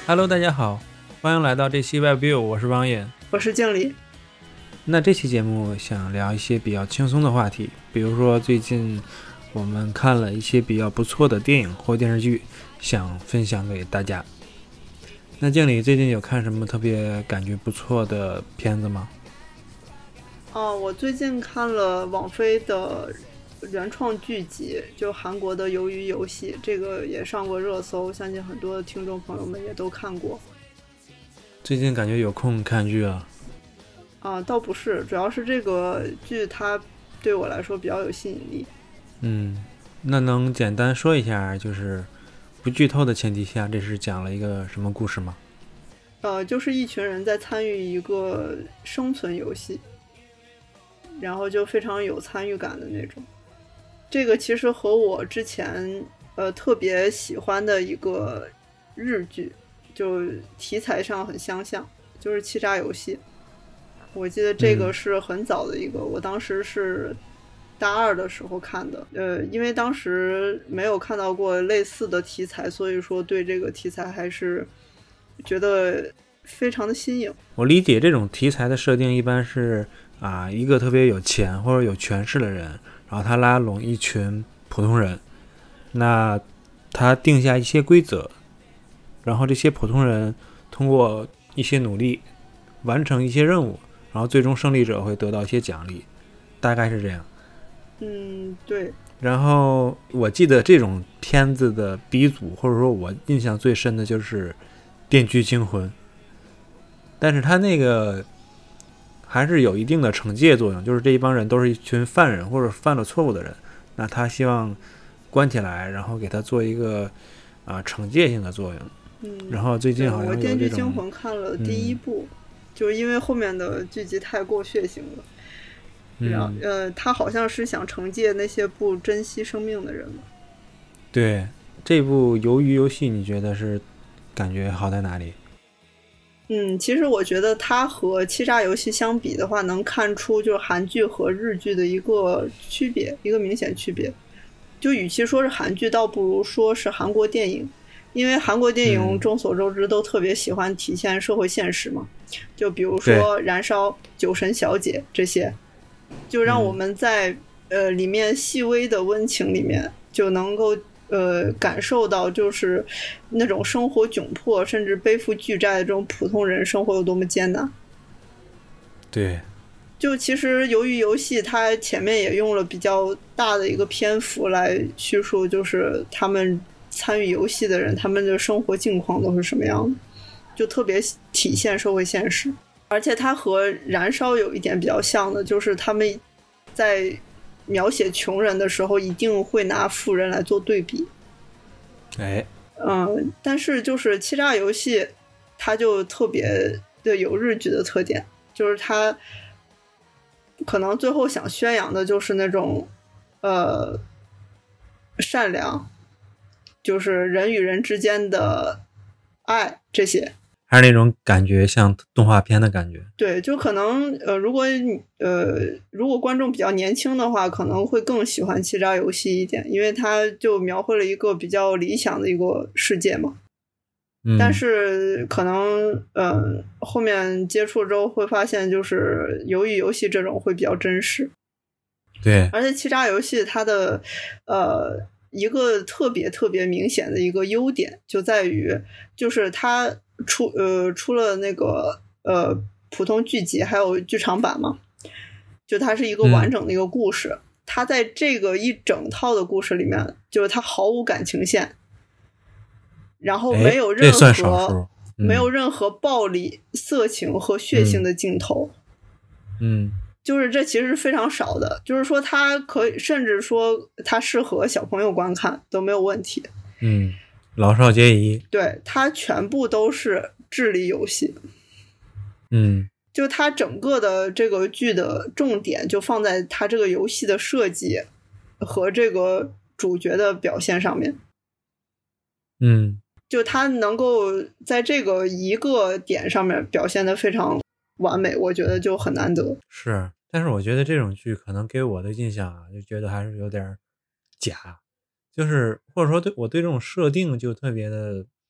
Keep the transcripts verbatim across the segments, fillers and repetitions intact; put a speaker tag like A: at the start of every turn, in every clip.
A: Hello， 大家好，欢迎来到这期 WebView， 我是王野，
B: 我是经理。
A: 那这期节目想聊一些比较轻松的话题，比如说最近我们看了一些比较不错的电影或电视剧，想分享给大家。那经理最近有看什么特别感觉不错的片子吗？
B: 哦，我最近看了网飞的原创剧集，就韩国的《鱿鱼游戏》，这个也上过热搜，相信很多听众朋友们也都看过。
A: 最近感觉有空看剧啊？
B: 啊，倒不是，主要是这个剧它对我来说比较有吸引力。
A: 嗯，那能简单说一下，就是不剧透的前提下，这是讲了一个什么故事吗？
B: 呃，就是一群人在参与一个生存游戏，然后就非常有参与感的那种。这个其实和我之前呃特别喜欢的一个日剧，就题材上很相像，就是欺诈游戏。我记得这个是很早的一个、嗯、我当时是大二的时候看的，呃，因为当时没有看到过类似的题材，所以说对这个题材还是觉得非常的新颖。
A: 我理解这种题材的设定一般是啊，一个特别有钱或者有权势的人，然后他拉拢一群普通人，那他定下一些规则，然后这些普通人通过一些努力完成一些任务，然后最终胜利者会得到一些奖励，大概是这样。
B: 嗯，对。
A: 然后我记得这种片子的鼻祖，或者说我印象最深的就是《电锯惊魂》，但是他那个还是有一定的惩戒作用，就是这一帮人都是一群犯人或者犯了错误的人，那他希望关起来，然后给他做一个啊、呃、惩戒性的作用。
B: 嗯，
A: 然后最近好像有这种，
B: 我《电锯惊魂》看了第一部、嗯，就是因为后面的剧集太过血腥了。然后呃，他好像是想惩戒那些不珍惜生命的人嘛。
A: 对，这部《鱿鱼游戏》你觉得是感觉好在哪里？
B: 嗯，其实我觉得它和欺诈游戏相比的话，能看出就是韩剧和日剧的一个区别，一个明显区别。就与其说是韩剧，倒不如说是韩国电影，因为韩国电影众所周知都特别喜欢体现社会现实嘛，嗯、就比如说《燃烧》《酒神小姐》这些。就让我们在、嗯、呃里面细微的温情里面就能够呃感受到，就是那种生活窘迫甚至背负巨债的这种普通人生活有多么艰难。
A: 对，
B: 就其实由于游戏它前面也用了比较大的一个篇幅来叙述，就是他们参与游戏的人他们的生活境况都是什么样的，就特别体现社会现实。而且它和燃烧有一点比较像的，就是他们在描写穷人的时候一定会拿富人来做对比。
A: 哎，
B: 嗯，但是就是欺诈游戏它就特别的有日剧的特点，就是它可能最后想宣扬的就是那种呃善良，就是人与人之间的爱，这些
A: 还是那种感觉像动画片的感觉。
B: 对，就可能呃，如果呃，如果观众比较年轻的话，可能会更喜欢欺诈游戏一点，因为它就描绘了一个比较理想的一个世界嘛。
A: 嗯，
B: 但是可能呃，后面接触之后会发现，就是鱿鱼游戏这种会比较真实。
A: 对，
B: 而且欺诈游戏它的呃一个特别特别明显的一个优点就在于，就是它出呃出了那个呃普通剧集还有剧场版嘛，就它是一个完整的一个故事、嗯、它在这个一整套的故事里面，就是它毫无感情线，然后没有任何、嗯、没有任何暴力色情和血腥的镜头。
A: 嗯，
B: 就是这其实是非常少的，就是说它可以甚至说它适合小朋友观看都没有问题。
A: 嗯，老少皆宜。
B: 对，它全部都是智力游戏。
A: 嗯，
B: 就它整个的这个剧的重点就放在它这个游戏的设计和这个主角的表现上面。
A: 嗯，
B: 就它能够在这个一个点上面表现得非常完美，我觉得就很难得。
A: 是，但是我觉得这种剧可能给我的印象啊，就觉得还是有点假，就是或者说对我对这种设定就特别的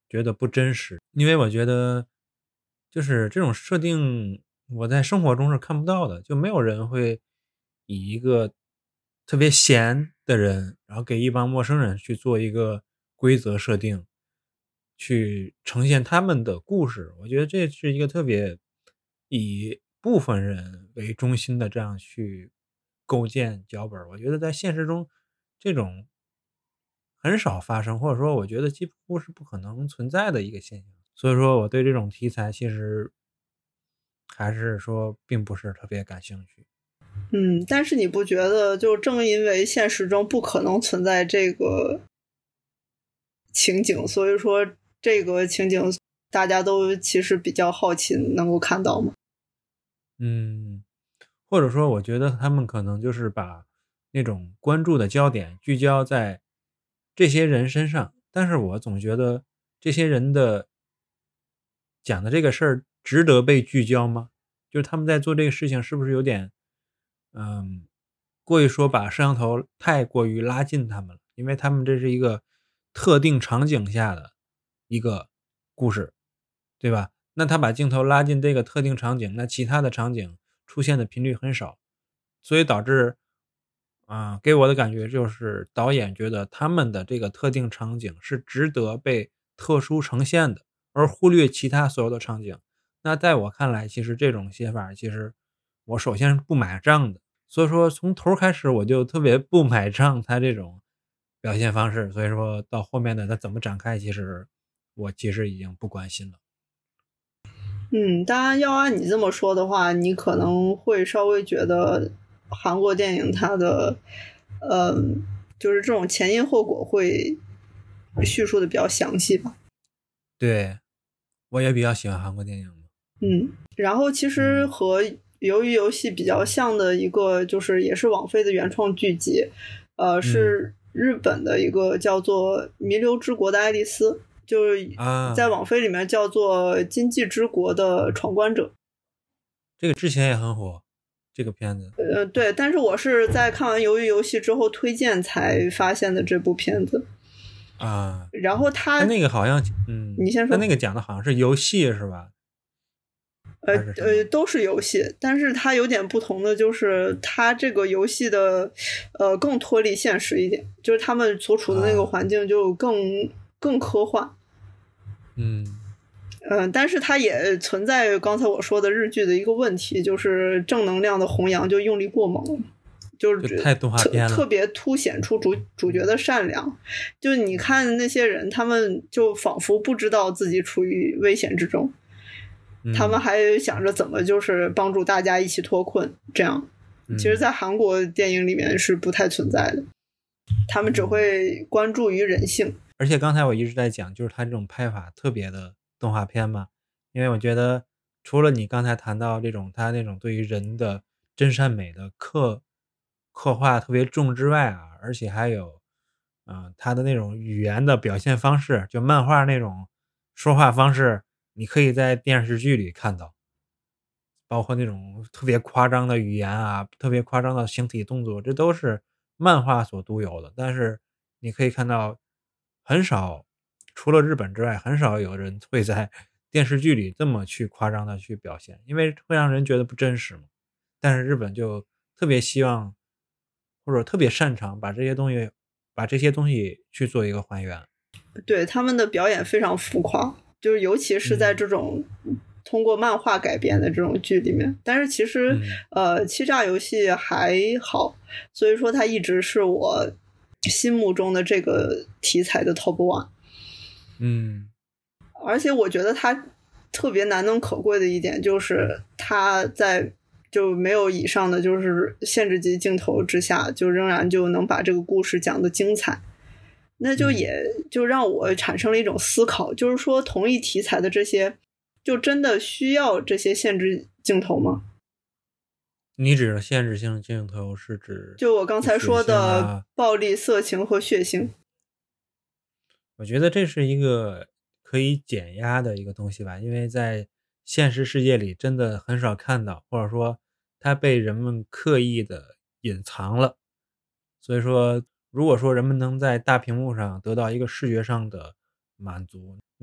A: 觉得不真实，因为我觉得就是这种设定我在生活中是看不到的，就没有人会以一个特别闲的人，然后给一帮陌生人去做一个规则设定，去呈现他们的故事。我觉得这是一个特别以部分人为中心的这样去构建脚本儿，我觉得在现实中这种很少发生，或者说我觉得几乎是不可能存在的一个现象。所以说我对这种题材其实还是说并不是特别感兴趣。
B: 嗯，但是你不觉得就正因为现实中不可能存在这个情景，所以说这个情景大家都其实比较好奇能够看到吗？
A: 嗯，或者说我觉得他们可能就是把那种关注的焦点聚焦在这些人身上，但是我总觉得这些人的讲的这个事儿值得被聚焦吗？就是他们在做这个事情是不是有点嗯，过于说把摄像头太过于拉近他们了，因为他们这是一个特定场景下的一个故事，对吧？那他把镜头拉近这个特定场景，那其他的场景出现的频率很少，所以导致啊、给我的感觉就是导演觉得他们的这个特定场景是值得被特殊呈现的，而忽略其他所有的场景。那在我看来，其实这种写法其实我首先是不买账的，所以说从头开始我就特别不买账他这种表现方式，所以说到后面的他怎么展开，其实我其实已经不关心了。
B: 嗯，当然要按你这么说的话，你可能会稍微觉得韩国电影它的，呃，就是这种前因后果会叙述的比较详细吧。
A: 对，我也比较喜欢韩国电影嘛。
B: 嗯，然后其实
A: 嗯
B: 和鱿鱼游戏比较像的一个，就是也是网飞的原创剧集，呃，
A: 嗯
B: 是日本的一个叫做《弥留之国的爱丽丝》，就是在
A: 啊，
B: 网飞里面叫做《今际之国的闯关者》。
A: 这个之前也很火，这个片子
B: 呃，对，但是我是在看完鱿鱼游戏之后推荐才发现的这部片子。
A: 啊，
B: 然后他，
A: 他那个好像嗯，
B: 你先说。
A: 他那个讲的好像是游戏是吧？
B: 呃呃，
A: 还是什么？
B: 都是游戏，但是它有点不同的就是它这个游戏的呃更脱离现实一点，就是他们所处的那个
A: 啊，
B: 环境就更更科幻。
A: 嗯，
B: 嗯、呃，但是它也存在刚才我说的日剧的一个问题，就是正能量的弘扬就用力过猛了，就是
A: 就太动画
B: 特
A: 片了。
B: 特别凸显出主主角的善良。就你看那些人，他们就仿佛不知道自己处于危险之中。他们
A: 嗯
B: 还想着怎么就是帮助大家一起脱困，这样其实
A: 嗯
B: 在韩国电影里面是不太存在的，他们只
A: 嗯，
B: 会关注于人性。
A: 而且刚才我一直在讲，就是他这种拍法特别的动画片嘛，因为我觉得除了你刚才谈到这种他那种对于人的真善美的刻刻画特别重之外啊，而且还有嗯、呃他的那种语言的表现方式，就漫画那种说话方式，你可以在电视剧里看到，包括那种特别夸张的语言啊，特别夸张的形体动作，这都是漫画所独有的。但是你可以看到，很少除了日本之外，很少有人会在电视剧里这么去夸张的去表现，因为会让人觉得不真实嘛。但是日本就特别希望，或者特别擅长把这些东西把这些东西去做一个还原。
B: 对，他们的表演非常浮夸，就是尤其是在
A: 嗯
B: 这种通过漫画改编的这种剧里面。但是其实
A: 嗯
B: 呃，欺诈游戏还好，所以说它一直是我心目中的这个题材的 top one。
A: 嗯
B: 而且我觉得它特别难能可贵的一点就是它在就没有以上的就是限制级镜头之下，就仍然就能把这个故事讲得精彩。那就
A: 嗯，
B: 也就让我产生了一种思考，就是说同一题材的这些，就真的需要这些限制镜头吗？
A: 你指的限制性镜头是指
B: 就我刚才
A: 血
B: 说的
A: 腥啊？
B: 暴力、色情和血腥。
A: 我觉得这是一个可以减压的一个东西吧，因为在现实世界里真的很少看到，或者说它被人们刻意的隐藏了。所以说，如果说人们能在大屏幕上得到一个视觉上的满足，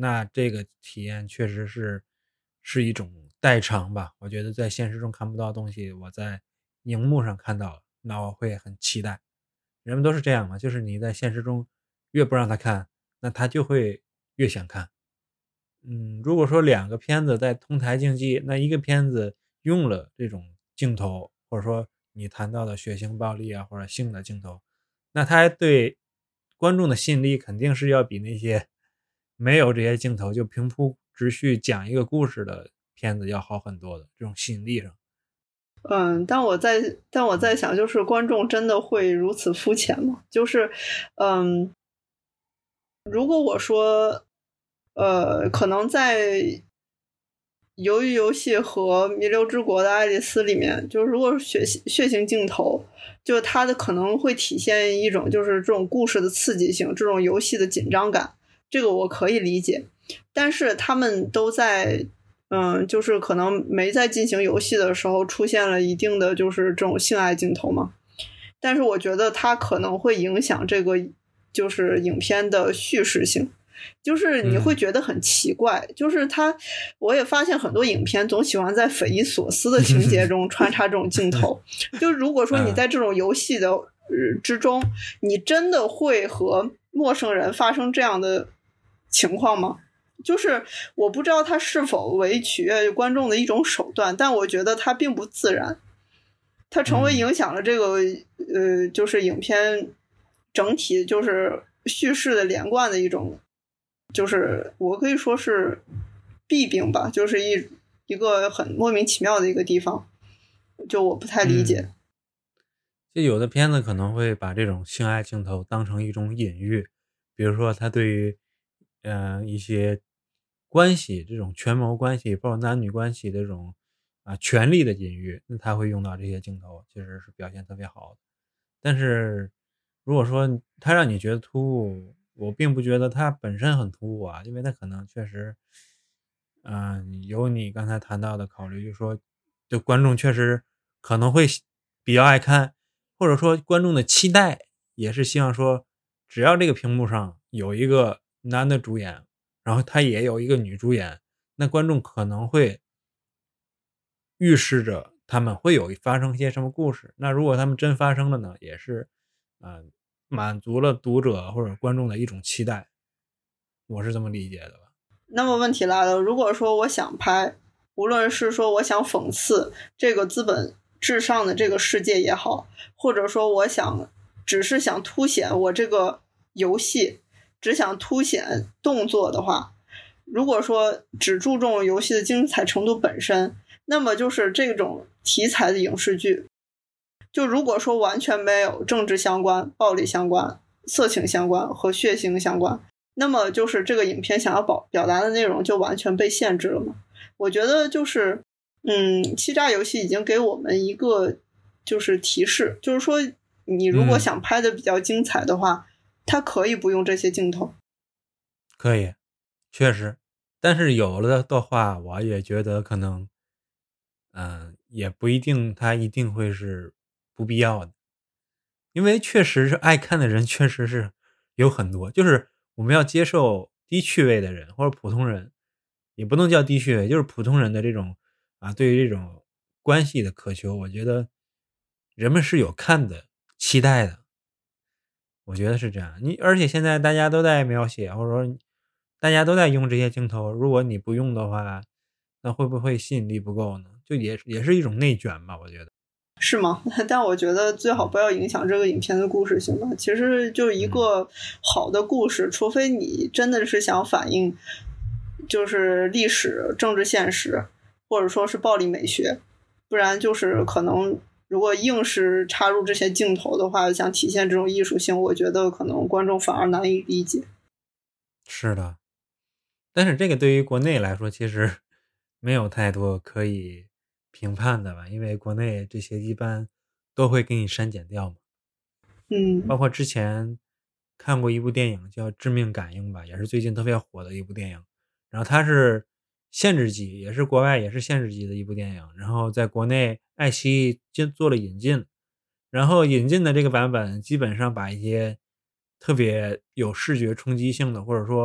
A: 那这个体验确实是是一种代偿吧。我觉得在现实中看不到的东西，我在荧幕上看到了，那我会很期待。人们都是这样嘛，就是你在现实中越不让他看，那他就会越想看。嗯，如果说两个片子在同台竞技，那一个片子用了这种镜头，或者说你谈到的血腥暴力啊，或者性的镜头，那它对观众的吸引力肯定是要比那些没有这些镜头就平铺直叙讲一个故事的片子要好很多的，这种吸引力上。
B: 嗯，但我在但我在想，就是观众真的会如此肤浅吗？就是，嗯，如果我说，呃，可能在鱿鱼游戏和弥留之国的爱丽丝里面，就是如果是血血腥镜头，就它的可能会体现一种就是这种故事的刺激性，这种游戏的紧张感，这个我可以理解。但是他们都在，嗯，就是可能没在进行游戏的时候出现了一定的就是这种性爱镜头嘛。但是我觉得它可能会影响这个就是影片的叙事性。就是你会觉得很奇怪，嗯、就是他，我也发现很多影片总喜欢在匪夷所思的情节中穿插这种镜头。就如果说你在这种游戏的、呃、之中，你真的会和陌生人发生这样的情况吗？就是我不知道他是否为取悦观众的一种手段，但我觉得它并不自然，它成为影响了这个、嗯、呃，就是影片整体就是叙事的连贯的一种。就是我可以说是弊病吧，就是一一个很莫名其妙的一个地方，就我不太理解。
A: 嗯、就有的片子可能会把这种性爱镜头当成一种隐喻，比如说他对于呃一些关系，这种权谋关系，包括男女关系的这种啊权力的隐喻，那他会用到这些镜头，其实是表现特别好的。但是如果说他让你觉得突兀，我并不觉得它本身很突兀啊，因为它可能确实，嗯、呃，有你刚才谈到的考虑，就是说，就观众确实可能会比较爱看，或者说观众的期待也是希望说，只要这个屏幕上有一个男的主演，然后他也有一个女主演，那观众可能会预示着他们会有发生一些什么故事。那如果他们真发生了呢，也是，呃，满足了读者或者观众的一种期待，我是这么理解的吧。
B: 那么问题来了，如果说我想拍，无论是说我想讽刺这个资本至上的这个世界也好，或者说我想只是想凸显我这个游戏只想凸显动作的话，如果说只注重游戏的精彩程度本身，那么就是这种题材的影视剧，就如果说完全没有政治相关、暴力相关、色情相关和血腥相关，那么就是这个影片想要表表达的内容就完全被限制了嘛。我觉得就是嗯，欺诈游戏已经给我们一个就是提示，就是说你如果想拍的比较精彩的话、嗯、它可以不用这些镜头。
A: 可以，确实，但是有了的话我也觉得可能嗯、呃，也不一定它一定会是不必要的。因为确实是爱看的人确实是有很多，就是我们要接受低趣味的人或者普通人，也不能叫低趣味，就是普通人的这种啊，对于这种关系的渴求，我觉得人们是有看的期待的，我觉得是这样。你而且现在大家都在描写，或者说大家都在用这些镜头，如果你不用的话，那会不会吸引力不够呢？就也也是一种内卷吧，我觉得。
B: 是吗？但我觉得最好不要影响这个影片的故事性吧。其实就一个好的故事，除非你真的是想反映就是历史、政治现实，或者说是暴力美学，不然就是可能如果硬是插入这些镜头的话，想体现这种艺术性，我觉得可能观众反而难以理解。
A: 是的，但是这个对于国内来说其实没有太多可以评判的吧，因为国内这些一般都会给你删减掉嘛。
B: 嗯，
A: 包括之前看过一部电影叫《致命感应》吧，也是最近特别火的一部电影。然后它是限制级，也是国外也是限制级的一部电影，然后在国内爱奇艺做了引进，然后引进的这个版本基本上把一些特别有视觉冲击性的，或者说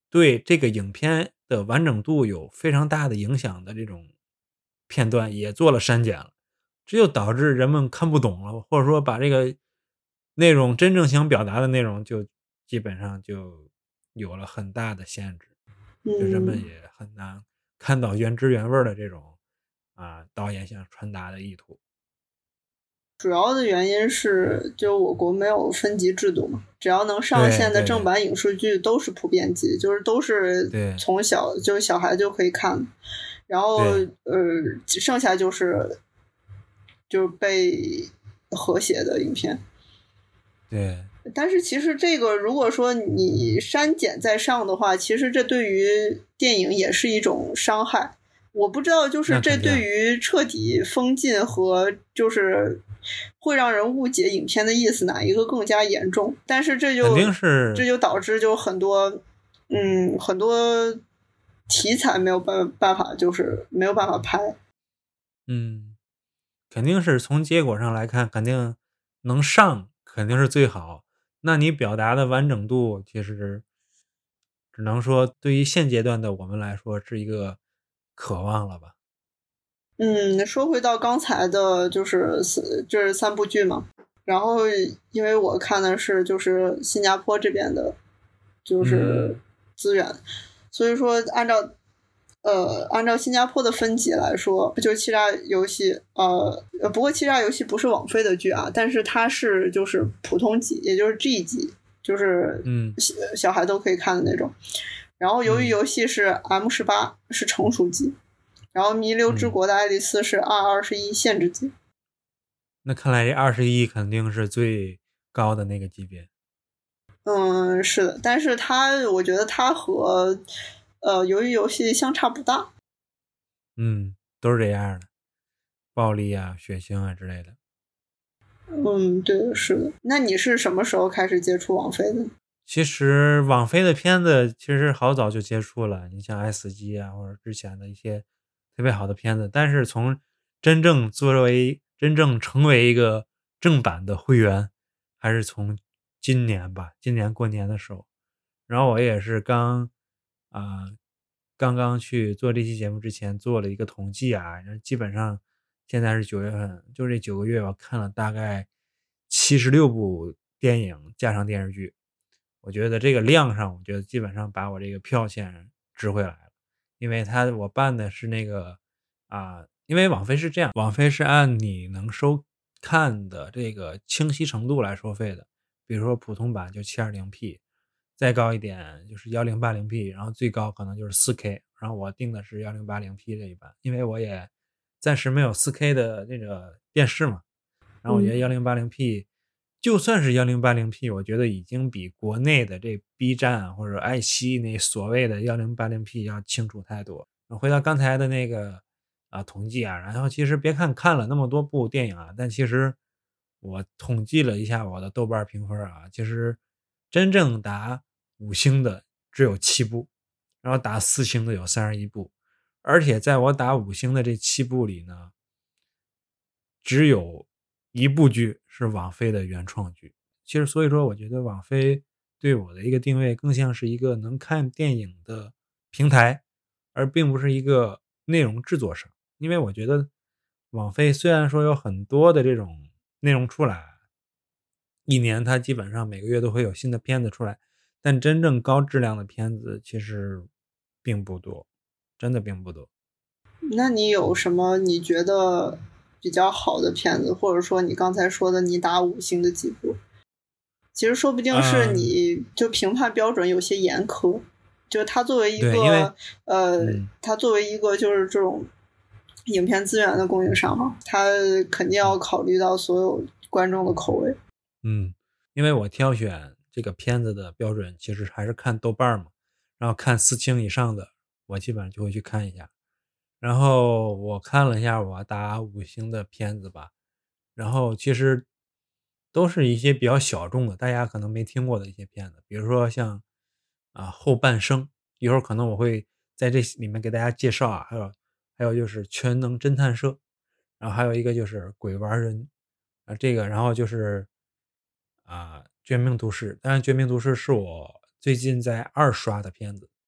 A: 对这个影片的完整度有非常大的影响的这种片段也做了删减了，这就导致人们看不懂了，或者说把这个内容真正想表达的内容就基本上就有了很大的限制，就人们
B: 嗯。
A: 也很难看到原汁原味的这种啊导演想传达的意图。
B: 主要的原因是，就我国没有分级制度嘛，只要能上线的
A: 对对对
B: 正版影视剧都是普遍级，就是都是
A: 对
B: 从小就是小孩就可以看，然后
A: 对
B: 呃，剩下就是就是被和谐的影片。
A: 对，
B: 但是其实这个如果说你删减在上的话，其实这对于电影也是一种伤害。我不知道，就是这对于彻底封禁和就是会让人误解影片的意思哪一个更加严重？但是这就
A: 肯定是
B: 这就导致就很多嗯很多题材没有办办法就是没有办法拍。
A: 嗯，肯定是从结果上来看，肯定能上肯定是最好。那你表达的完整度，其实只能说对于现阶段的我们来说是一个渴望了吧。
B: 嗯，说回到刚才的，就是就是三部剧嘛。然后，因为我看的是就是新加坡这边的，就是
A: 嗯
B: 资源，所以说按照呃按照新加坡的分级来说，就欺诈游戏，呃呃，不过欺诈游戏不是网飞的剧啊，但是它是就是普通级，也就是 G 级，就是
A: 嗯
B: 小小孩都可以看的那种。然后，由于
A: 嗯
B: 游戏是 M 十八，是成熟级。然后弥留之
A: 嗯，
B: 国的爱丽丝是二二十一限制级。
A: 那看来这二十一肯定是最高的那个级别。
B: 嗯，是的，但是它我觉得它和呃鱿鱼游戏相差不大。
A: 嗯，都是这样的，暴力啊、血腥啊之类的。
B: 嗯，对，是的。那你是什么时候开始接触网飞的？
A: 其实网飞的片子其实好早就接触了，你像 S 级啊，或者之前的一些特别好的片子，但是从真正作为真正成为一个正版的会员，还是从今年吧，今年过年的时候，然后我也是刚啊、刚刚去做这期节目之前做了一个统计啊，然后基本上现在是九月份，就这九个月我看了大概七十六部电影加上电视剧。我觉得这个量上，我觉得基本上把我这个票钱值回来了。因为他我办的是那个啊，因为网飞是这样，网飞是按你能收看的这个清晰程度来收费的。比如说普通版就 七二零 P， 再高一点就是 一零八零 P， 然后最高可能就是 四 K， 然后我定的是 一零八零 P 这一版，因为我也暂时没有 四 K 的那个电视嘛。然后我觉得 一零八零 P 就算是 一零八零 P， 我觉得已经比国内的这 B 站或者爱奇艺那所谓的 一零八零 P 要清楚太多。回到刚才的那个啊统计啊，然后其实别看看了那么多部电影啊，但其实我统计了一下我的豆瓣评分啊，其实真正打五星的只有七部，然后打四星的有三十一部，而且在我打五星的这七部里呢，只有一部剧是网飞的原创剧。其实所以说我觉得网飞对我的一个定位更像是一个能看电影的平台，而并不是一个内容制作商。因为我觉得网飞虽然说有很多的这种内容出来，一年它基本上每个月都会有新的片子出来，但真正高质量的片子其实并不多，真的并不多。
B: 那你有什么你觉得比较好的片子，或者说你刚才说的你打五星的几部？其实说不定是
A: 嗯，
B: 你就评判标准有些严苛，就是它作为一
A: 对，因为
B: 个呃，
A: 嗯
B: 它作为一个就是这种影片资源的供应商嘛，它肯定要考虑到所有观众的口味。
A: 嗯，因为我挑选这个片子的标准其实还是看豆瓣嘛，然后看四星以上的，我基本上就会去看一下。然后我看了一下我打五星的片子吧，然后其实都是一些比较小众的，大家可能没听过的一些片子，比如说像啊后半生，一会儿可能我会在这里面给大家介绍啊，还有还有就是全能侦探社，然后还有一个就是鬼玩人啊，这个然后就是啊绝命毒师，当然绝命毒师是我最近在二刷的片子，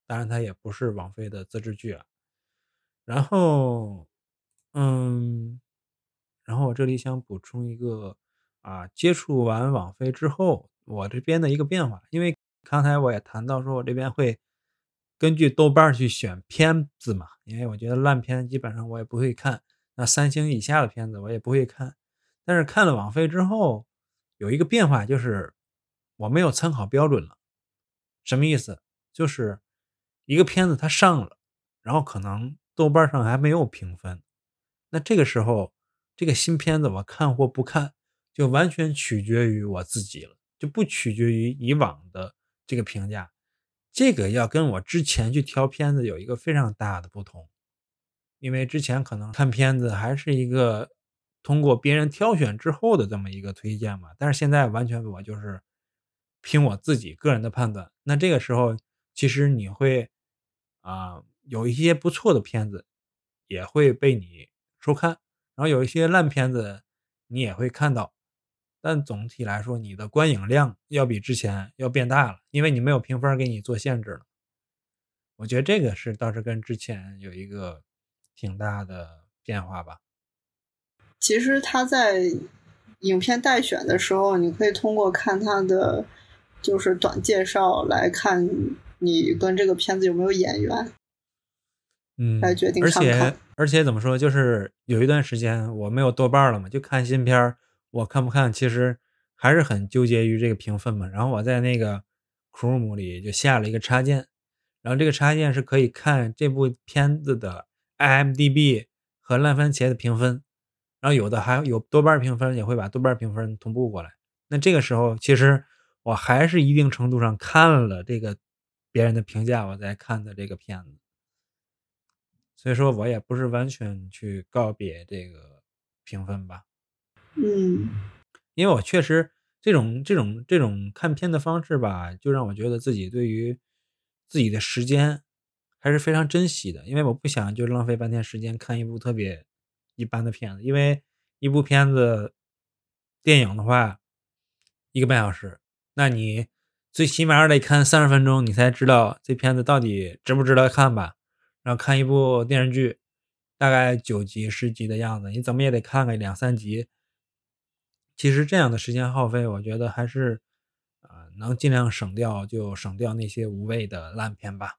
A: 当然它也不是网飞的自制剧啊。然后，嗯，然后我这里想补充一个啊，接触完网飞之后，我这边的一个变化，因为刚才我也谈到说，我这边会根据豆瓣去选片子嘛，因为我觉得烂片基本上我也不会看，那三星以下的片子我也不会看。但是看了网飞之后，有一个变化就是我没有参考标准了。什么意思？就是一个片子它上了，然后可能豆瓣上还没有评分，那这个时候这个新片子我看或不看，就完全取决于我自己了，就不取决于以往的这个评价。这个要跟我之前去挑片子有一个非常大的不同。因为之前可能看片子还是一个通过别人挑选之后的这么一个推荐嘛，但是现在完全我就是凭我自己个人的判断。那这个时候其实你会啊、有一些不错的片子也会被你收看，然后有一些烂片子你也会看到，但总体来说你的观影量要比之前要变大了，因为你没有评分给你做限制了。我觉得这个是倒是跟之前有一个挺大的变化吧。
B: 其实他在影片待选的时候，你可以通过看他的就是短介绍来看你跟这个片子有没有眼缘，
A: 嗯，
B: 来决定
A: 而
B: 看不看。
A: 且而且怎么说，就是有一段时间我没有豆瓣了嘛，就看新片儿，我看不看其实还是很纠结于这个评分嘛。然后我在那个 Chrome 里就下了一个插件，然后这个插件是可以看这部片子的 I M D B 和烂番茄的评分，然后有的还有豆瓣评分，也会把豆瓣评分同步过来。那这个时候其实我还是一定程度上看了这个别人的评价，我在看的这个片子。所以说我也不是完全去告别这个评分吧。
B: 嗯
A: 因为我确实这种这种这种看片的方式吧，就让我觉得自己对于自己的时间还是非常珍惜的。因为我不想就浪费半天时间看一部特别一般的片子，因为一部片子电影的话一个半小时，那你最起码得看三十分钟，你才知道这片子到底值不值得看吧。然后看一部电视剧，大概九集、十集的样子，你怎么也得看个两三集。其实这样的时间耗费，我觉得还是，呃，能尽量省掉就省掉那些无谓的烂片吧。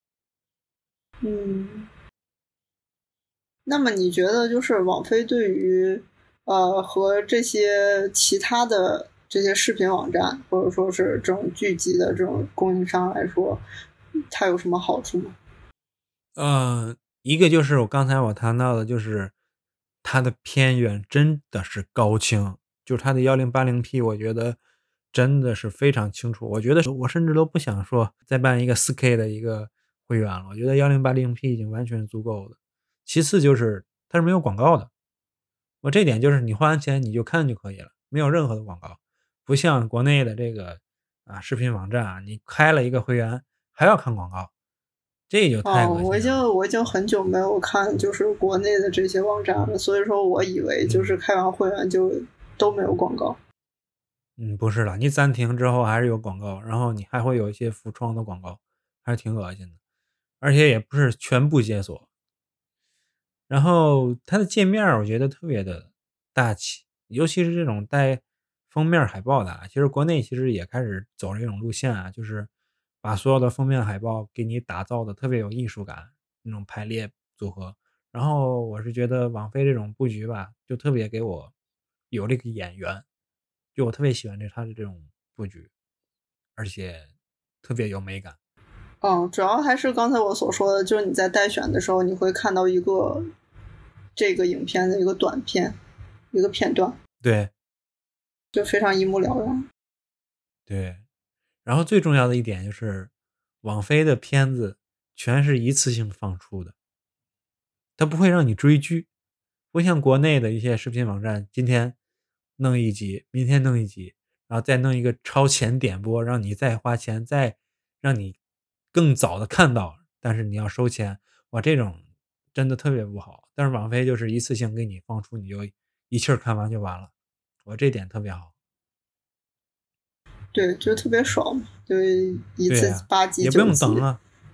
B: 嗯。那么你觉得就是网飞对于呃和这些其他的这些视频网站或者说是这种剧集的这种供应商来说，它有什么好处吗？
A: 呃，一个就是我刚才我谈到的，就是它的片源真的是高清，就是它的 一零八零 P，我觉得真的是非常清楚。我觉得我甚至都不想说再办一个 四 K 的一个会员了，我觉得 一零八零 P 已经完全足够了。其次就是它是没有广告的，我这点就是你花完钱你就看就可以了，没有任何的广告。不像国内的这个啊视频网站啊，你开了一个会员还要看广告，这就太
B: 哦，
A: 恶心了。
B: 我已经我已经很久没有看就是国内的这些网站了，所以说我以为就是开完会员就都没有广告。
A: 嗯，不是的，你暂停之后还是有广告，然后你还会有一些浮创的广告，还是挺恶心的，而且也不是全部解锁。然后它的界面儿我觉得特别的大气，尤其是这种带封面海报的啊，其实国内其实也开始走这种路线啊，就是把所有的封面海报给你打造的特别有艺术感，那种排列组合。然后我是觉得网飞这种布局吧，就特别给我有这个眼缘，就我特别喜欢这它的这种布局，而且特别有美感。
B: 嗯，主要还是刚才我所说的，就是你在待选的时候，你会看到一个这个影片的一个短片，一个片段，
A: 对
B: 就非常一目了然。
A: 对，然后最重要的一点就是，网飞的片子全是一次性放出的，它不会让你追剧，不像国内的一些视频网站，今天弄一集，明天弄一集，然后再弄一个超前点播，让你再花钱，再让你更早的看到，但是你要收钱，哇，这种真的特别不好。但是网飞就是一次性给你放出，你就一气儿看完就完了，我这点特别好。
B: 对，就特别爽，就一次
A: 对呀、
B: 八集
A: 也不
B: 九集。
A: 用等啊。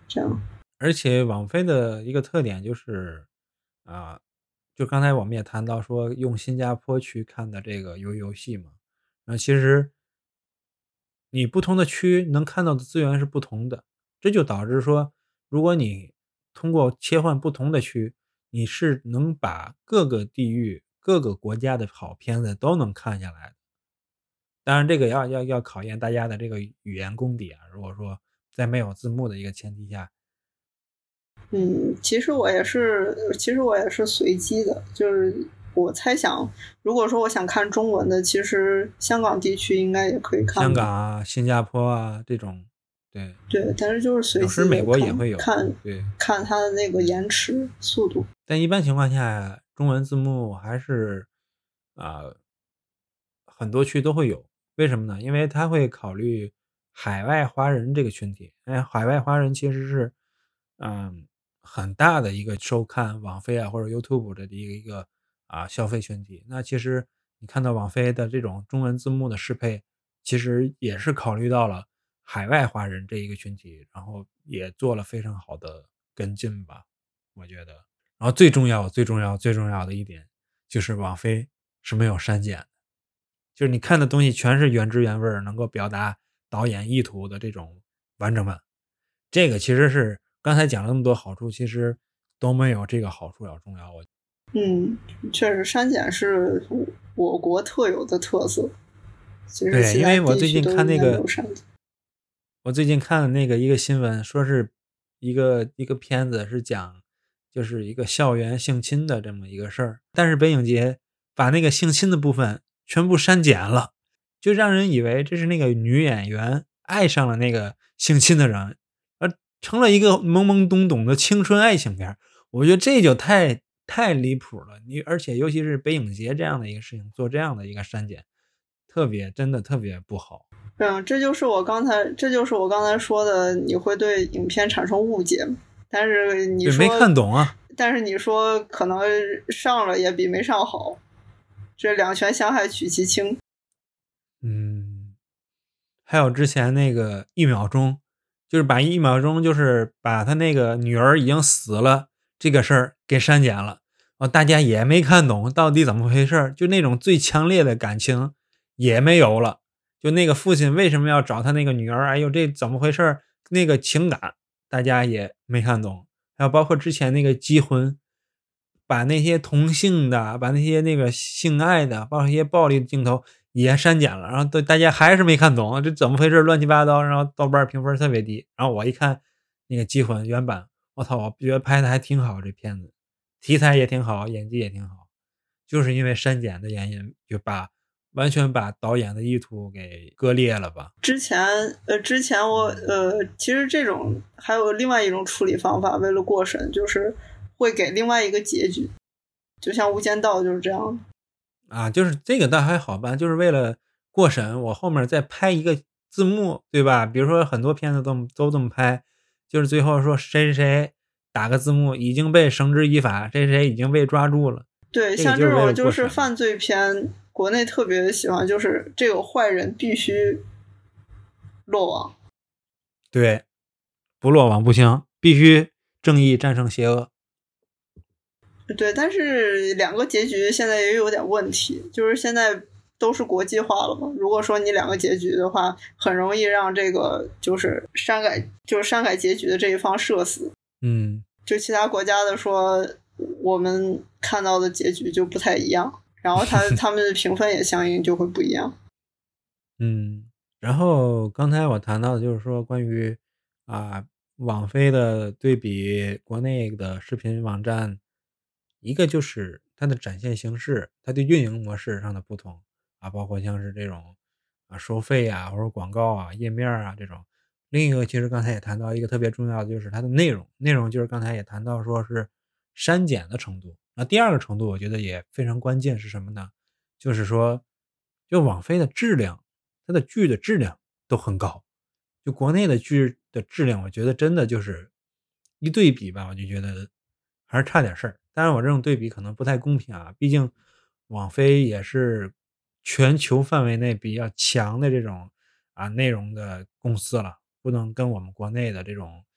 B: 这样。
A: 而且网飞的一个特点就是啊，就刚才我们也谈到说用新加坡区看的这个鱿鱼游戏嘛，那其实你不同的区能看到的资源是不同的，这就导致说，如果你通过切换不同的区，你是能把各个地域、各个国家的好片子都能看下来的。当然这个要要要考验大家的这个语言功底啊，如果说在没有字幕的一个前提下。
B: 嗯，其实我也是，其实我也是随机的，就是我猜想，如果说我想看中文的，其实香港地区应该也可以看
A: 香
B: 的。
A: 港啊、新加坡啊这种，对。
B: 对，但是就是随
A: 有时美
B: 机的
A: 国也会有，
B: 看看
A: 对。
B: 看它的那个延迟速度。
A: 但一般情况下，中文字幕还是啊、很多区都会有。为什么呢？因为他会考虑海外华人这个群体。哎，海外华人其实是嗯很大的一个收看网飞啊或者 YouTube 的一个一个啊消费群体。那其实你看到网飞的这种中文字幕的适配，其实也是考虑到了海外华人这一个群体，然后也做了非常好的跟进吧，我觉得。然后最重要、最重要、最重要的一点就是网飞是没有删减的，就是你看的东西全是原汁原味儿，能够表达导演意图的这种完整版。这个其实是刚才讲了那么多好处，其实都没有这个好处要重要。我
B: 嗯，确实删减是我国特有的特色，其实
A: 对，
B: 其他
A: 因为我最近
B: 地区都应
A: 看那个
B: 该没有删减。
A: 我最近看了那个一个新闻，说是一个一个片子是讲就是一个校园性侵的这么一个事儿，但是北影节把那个性侵的部分全部删减了，就让人以为这是那个女演员爱上了那个性侵的人，而成了一个懵懵懂懂的青春爱情片。我觉得这就太太离谱了，你而且尤其是北影节这样的一个事情做这样的一个删减，特别真的特别不好。
B: 嗯，这就是我刚才，这就是我刚才说的，你会对影片产生误解。但是你
A: 对，
B: 说
A: 没看懂啊。
B: 但是你说可能上了也比没上好，这两全相害取其轻。
A: 嗯，还有之前那个一秒钟，就是把一秒钟就是把他那个女儿已经死了这个事儿给删减了，哦，大家也没看懂到底怎么回事，就那种最强烈的感情也没有了。就那个父亲为什么要找他那个女儿，哎呦这怎么回事，那个情感大家也没看懂。还有包括之前那个击婚，把那些同性的，把那些那个性爱的，包括一些暴力的镜头也删减了，然后大家还是没看懂这怎么回事，乱七八糟，然后豆瓣评分特别低。然后我一看那个击婚原版，我操，我觉得拍的还挺好，这片子题材也挺好，演技也挺好，就是因为删减的原因，就把完全把导演的意图给割裂了吧。
B: 之前呃，之前我呃，其实这种还有另外一种处理方法，为了过审，就是会给另外一个结局，就像《无间道》就是这样
A: 啊，就是这个倒还好办，就是为了过审，我后面再拍一个字幕，对吧？比如说很多片子都都这么拍，就是最后说谁谁谁打个字幕已经被绳之以法，谁谁已经被抓住了。
B: 对，
A: 这个
B: 像这种就
A: 就是为了过审。
B: 是犯罪片，国内特别喜欢，就是这个坏人必须落网。
A: 对，不落网不行，必须正义战胜邪恶。
B: 对，但是两个结局现在也有点问题，就是现在都是国际化了嘛。如果说你两个结局的话，很容易让这个就是删改，就是删改结局的这一方社死。
A: 嗯，
B: 就其他国家的说，我们看到的结局就不太一样，然后他他们的评分也相应就会不一样。
A: 嗯，然后刚才我谈到的就是说关于啊网飞的对比国内的视频网站，一个就是它的展现形式，它的运营模式上的不同啊，包括像是这种啊收费啊或者广告啊页面啊这种。另一个其实刚才也谈到一个特别重要的就是它的内容，内容就是刚才也谈到说是删减的程度。那第二个程度我觉得也非常关键是什么呢？就是说就网飞的质量，它的剧的质量都很高。就国内的剧的质量，我觉得真的就是一对比吧，我就觉得还是差点事儿。当然我这种对比可能不太公平啊，毕竟网飞也是全球范围内比较强的这种啊内容的公司了，不能跟我们国内的这种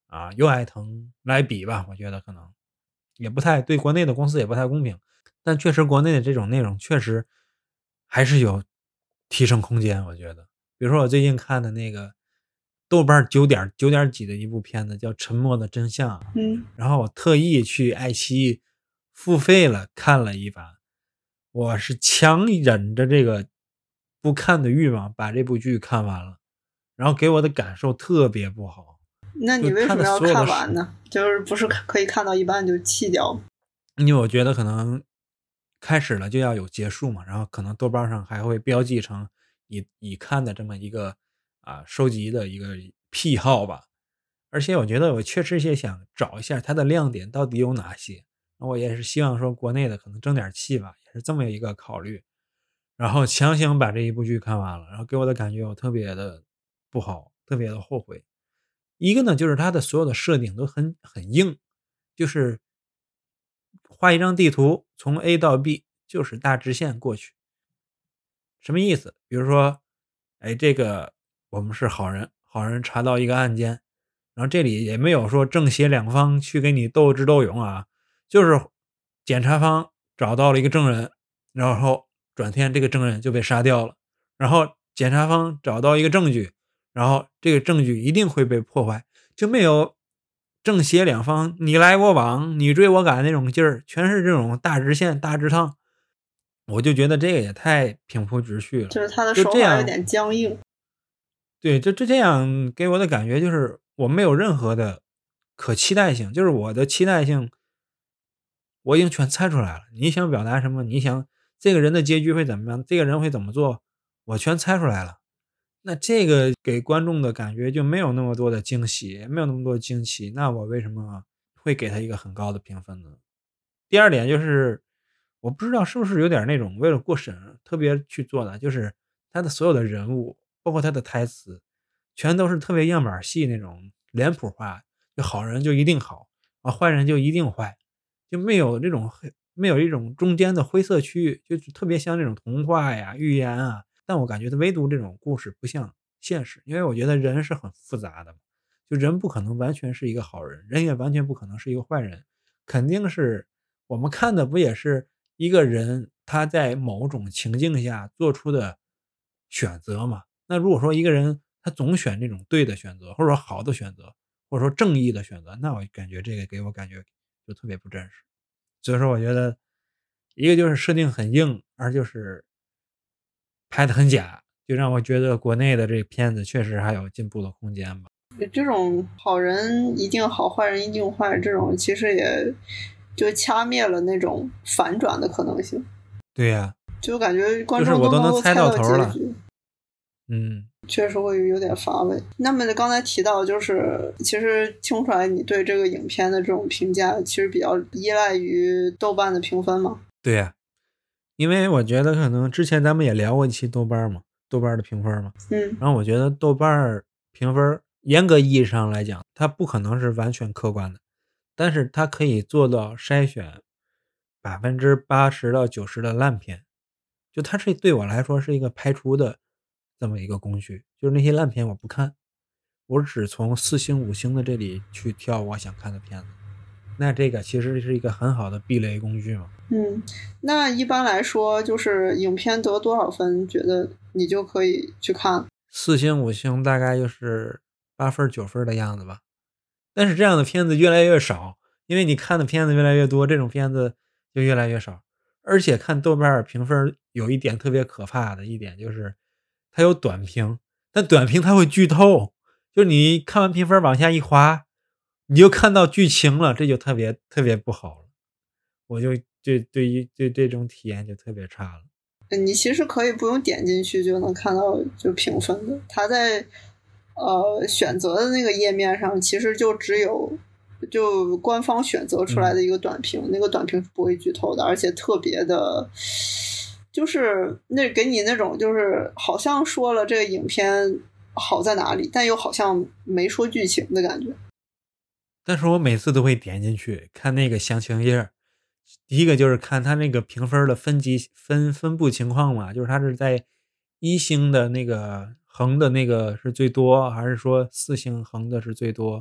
A: 啊优爱腾来比吧，我觉得可能也不太对国内的公司也不太公平，但确实国内的这种内容确实还是有提升空间，我觉得。比如说我最近看的那个豆瓣九点九点几的一部片子叫《沉默的真相》，
B: 嗯，
A: 然后我特意去爱奇艺付费了看了一把，我是强忍着这个不看的欲望把这部剧看完了，然后给我的感受特别不好。
B: 那你
A: 就它的
B: 为什么要
A: 所有的是
B: 看完呢？就是不是可以看到一半就弃掉吗？
A: 因为我觉得可能开始了就要有结束嘛，然后可能豆瓣上还会标记成已已看的这么一个啊收集的一个癖好吧。而且我觉得我确实也想找一下它的亮点到底有哪些，我也是希望说国内的可能争点气吧，也是这么一个考虑。然后强行把这一部剧看完了，然后给我的感觉我特别的不好，特别的后悔。一个呢，就是它的所有的设定都很很硬，就是画一张地图，从 A 到 B 就是大直线过去。什么意思？比如说，哎，这个我们是好人，好人查到一个案件，然后这里也没有说正邪两方去给你斗智斗勇啊，就是检察方找到了一个证人，然后转天这个证人就被杀掉了，然后检察方找到一个证据，然后这个证据一定会被破坏，就没有正邪两方你来我往、你追我赶那种劲儿，全是这种大直线、大直趟。我就觉得这个也太平铺直叙了，
B: 就是他的
A: 就这样
B: 手法有点僵硬。
A: 对，就就这样给我的感觉就是我没有任何的可期待性，就是我的期待性我已经全猜出来了。你想表达什么？你想这个人的结局会怎么样？这个人会怎么做？我全猜出来了。那这个给观众的感觉就没有那么多的惊喜，没有那么多惊奇。那我为什么会给他一个很高的评分呢？第二点就是，我不知道是不是有点那种为了过审特别去做的，就是他的所有的人物，包括他的台词，全都是特别样板戏那种脸谱化，就好人就一定好，啊坏人就一定坏，就没有这种黑没有一种中间的灰色区域，就特别像那种童话呀、寓言啊。但我感觉唯独这种故事不像现实，因为我觉得人是很复杂的，就人不可能完全是一个好人，人也完全不可能是一个坏人，肯定是我们看的不也是一个人他在某种情境下做出的选择嘛？那如果说一个人他总选这种对的选择，或者说好的选择，或者说正义的选择，那我感觉这个给我感觉就特别不真实。所以说我觉得一个就是设定很硬，二就是拍的很假，就让我觉得国内的这个片子确实还有进步的空间吧。
B: 这种好人一定好，坏人一定坏，这种其实也就掐灭了那种反转的可能性。
A: 对呀、
B: 就感觉观
A: 就是
B: 众都
A: 我都能猜
B: 能够猜到
A: 到头了。
B: 结局。
A: 嗯，
B: 确实会有点乏味。那么刚才提到，就是其实听出来你对这个影片的这种评价，其实比较依赖于豆瓣的评分嘛？
A: 对呀、因为我觉得可能之前咱们也聊过一期豆瓣嘛，豆瓣的评分嘛。
B: 嗯
A: 然后我觉得豆瓣评分严格意义上来讲，它不可能是完全客观的，但是它可以做到筛选百分之八十到九十的烂片，就它是对我来说是一个排除的这么一个工具，就是那些烂片我不看，我只从四星五星的这里去挑我想看的片子。那这个其实是一个很好的避雷工具嘛。
B: 嗯，那一般来说，就是影片得多少分，觉得你就可以去看。
A: 四星五星大概就是八分九分的样子吧。但是这样的片子越来越少，因为你看的片子越来越多，这种片子就越来越少。而且看豆瓣评分有一点特别可怕的一点就是它有短评，但短评它会剧透，就是你看完评分往下一滑，你就看到剧情了，这就特别特别不好了。我就对对于对这种体验就特别差了。
B: 你其实可以不用点进去就能看到就评分的，它在呃选择的那个页面上，其实就只有就官方选择出来的一个短评，嗯、那个短评是不会剧透的，而且特别的，就是那给你那种就是好像说了这个影片好在哪里，但又好像没说剧情的感觉。
A: 但是我每次都会点进去看那个详情页，第一个就是看它那个评分的分级分分布情况嘛，就是它是在一星的那个横的那个是最多，还是说四星横的是最多，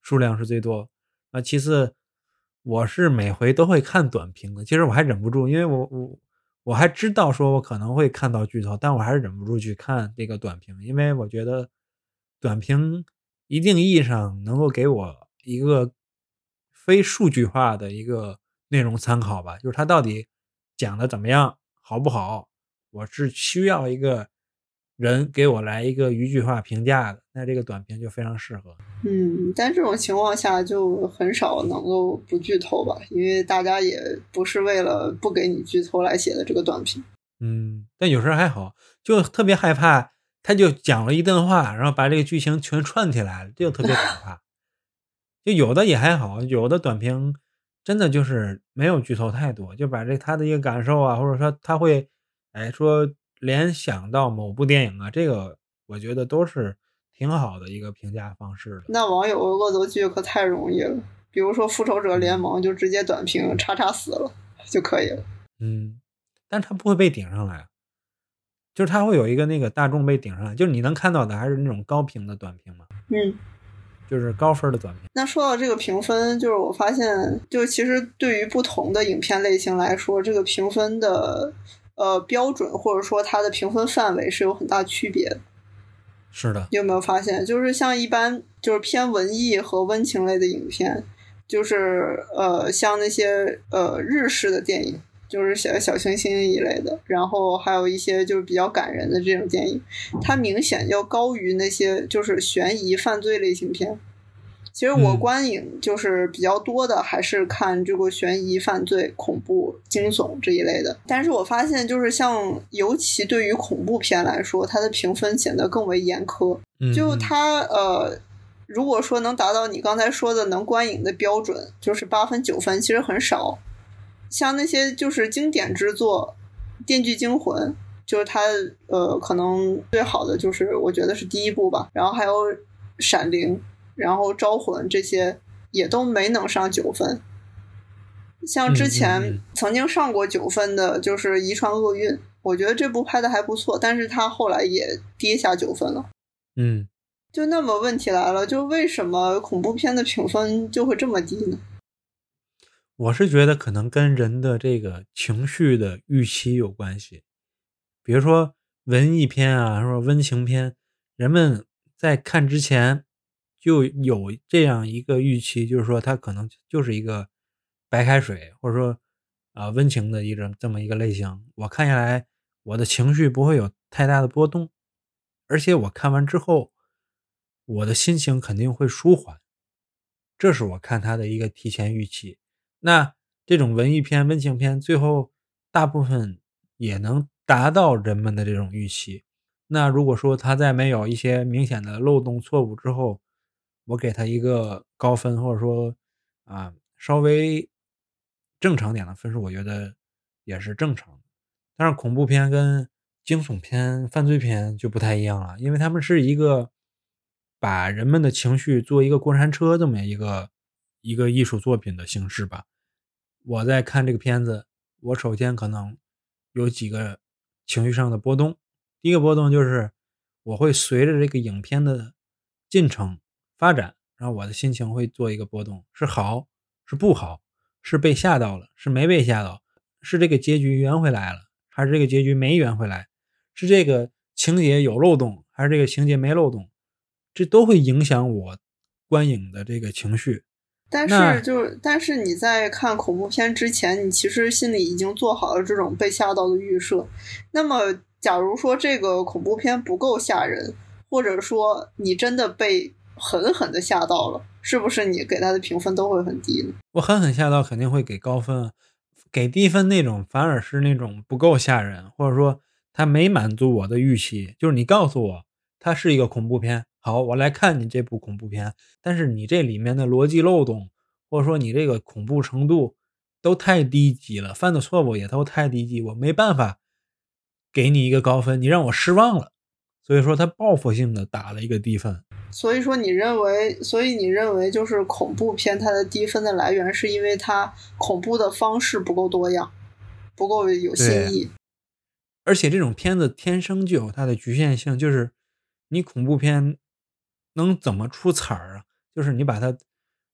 A: 数量是最多。啊，其次我是每回都会看短评的，其实我还忍不住，因为我我我还知道说我可能会看到剧透，但我还是忍不住去看这个短评，因为我觉得短评一定意义上能够给我一个非数据化的一个内容参考吧，就是它到底讲的怎么样，好不好，我是需要一个人给我来一个一句话评价的，那这个短评就非常适合。
B: 嗯，但这种情况下就很少能够不剧透吧，因为大家也不是为了不给你剧透来写的这个短评。
A: 嗯，但有时候还好，就特别害怕他就讲了一段话，然后把这个剧情全串起来了，这就特别可怕。就有的也还好，有的短评真的就是没有剧透太多，就把这他的一个感受啊，或者说他会哎说联想到某部电影啊，这个我觉得都是挺好的一个评价方式的。
B: 那网友恶作剧可太容易了，比如说复仇者联盟就直接短评叉叉死了就可以了。
A: 嗯，但他不会被顶上来，就是他会有一个那个大众被顶上来，就是你能看到的还是那种高评的短评嘛。
B: 嗯，
A: 就是高分的短评。
B: 那说到这个评分，就是我发现就其实对于不同的影片类型来说，这个评分的呃标准或者说它的评分范围是有很大区别的。
A: 是的，
B: 你有没有发现就是像一般就是偏文艺和温情类的影片，就是呃像那些呃日式的电影，就是小小清新一类的，然后还有一些就是比较感人的这种电影，它明显要高于那些就是悬疑犯罪类型片。其实我观影就是比较多的还是看这个悬疑犯罪恐怖惊悚这一类的，但是我发现就是像尤其对于恐怖片来说，它的评分显得更为严苛。就它呃如果说能达到你刚才说的能观影的标准，就是八分九分其实很少。像那些就是经典之作电锯惊魂，就是它呃可能最好的就是我觉得是第一部吧，然后还有闪灵，然后招魂，这些也都没能上九分。像之前曾经上过九分的就是遗传厄运，我觉得这部拍的还不错，但是它后来也跌下九分了。
A: 嗯，
B: 就那么问题来了，就为什么恐怖片的评分就会这么低呢？
A: 我是觉得可能跟人的这个情绪的预期有关系。比如说文艺片啊，或者温情片，人们在看之前就有这样一个预期，就是说它可能就是一个白开水，或者说啊、呃、温情的一种这么一个类型。我看下来，我的情绪不会有太大的波动，而且我看完之后，我的心情肯定会舒缓。这是我看它的一个提前预期。那这种文艺片、温情片，最后大部分也能达到人们的这种预期。那如果说它在没有一些明显的漏洞错误之后，我给它一个高分，或者说啊稍微正常点的分数，我觉得也是正常的。但是恐怖片跟惊悚片、犯罪片就不太一样了，因为他们是一个把人们的情绪做一个过山车这么一个一个艺术作品的形式吧。我在看这个片子，我首先可能有几个情绪上的波动。第一个波动就是我会随着这个影片的进程发展，然后我的心情会做一个波动，是好是不好，是被吓到了，是没被吓到，是这个结局圆回来了，还是这个结局没圆回来，是这个情节有漏洞，还是这个情节没漏洞，这都会影响我观影的这个情绪。
B: 但是就是但是你在看恐怖片之前，你其实心里已经做好了这种被吓到的预设。那么假如说这个恐怖片不够吓人，或者说你真的被狠狠的吓到了，是不是你给他的评分都会很低呢？
A: 我狠狠吓到肯定会给高分，给低分那种反而是那种不够吓人，或者说他没满足我的预期。就是你告诉我它是一个恐怖片，好，我来看你这部恐怖片，但是你这里面的逻辑漏洞，或者说你这个恐怖程度都太低级了，犯的错误也都太低级，我没办法给你一个高分，你让我失望了。所以说他报复性的打了一个低分。
B: 所以说你认为所以你认为就是恐怖片它的低分的来源是因为它恐怖的方式不够多样，不够有新意。
A: 而且这种片子天生就有它的局限性，就是你恐怖片能怎么出彩儿啊？就是你把它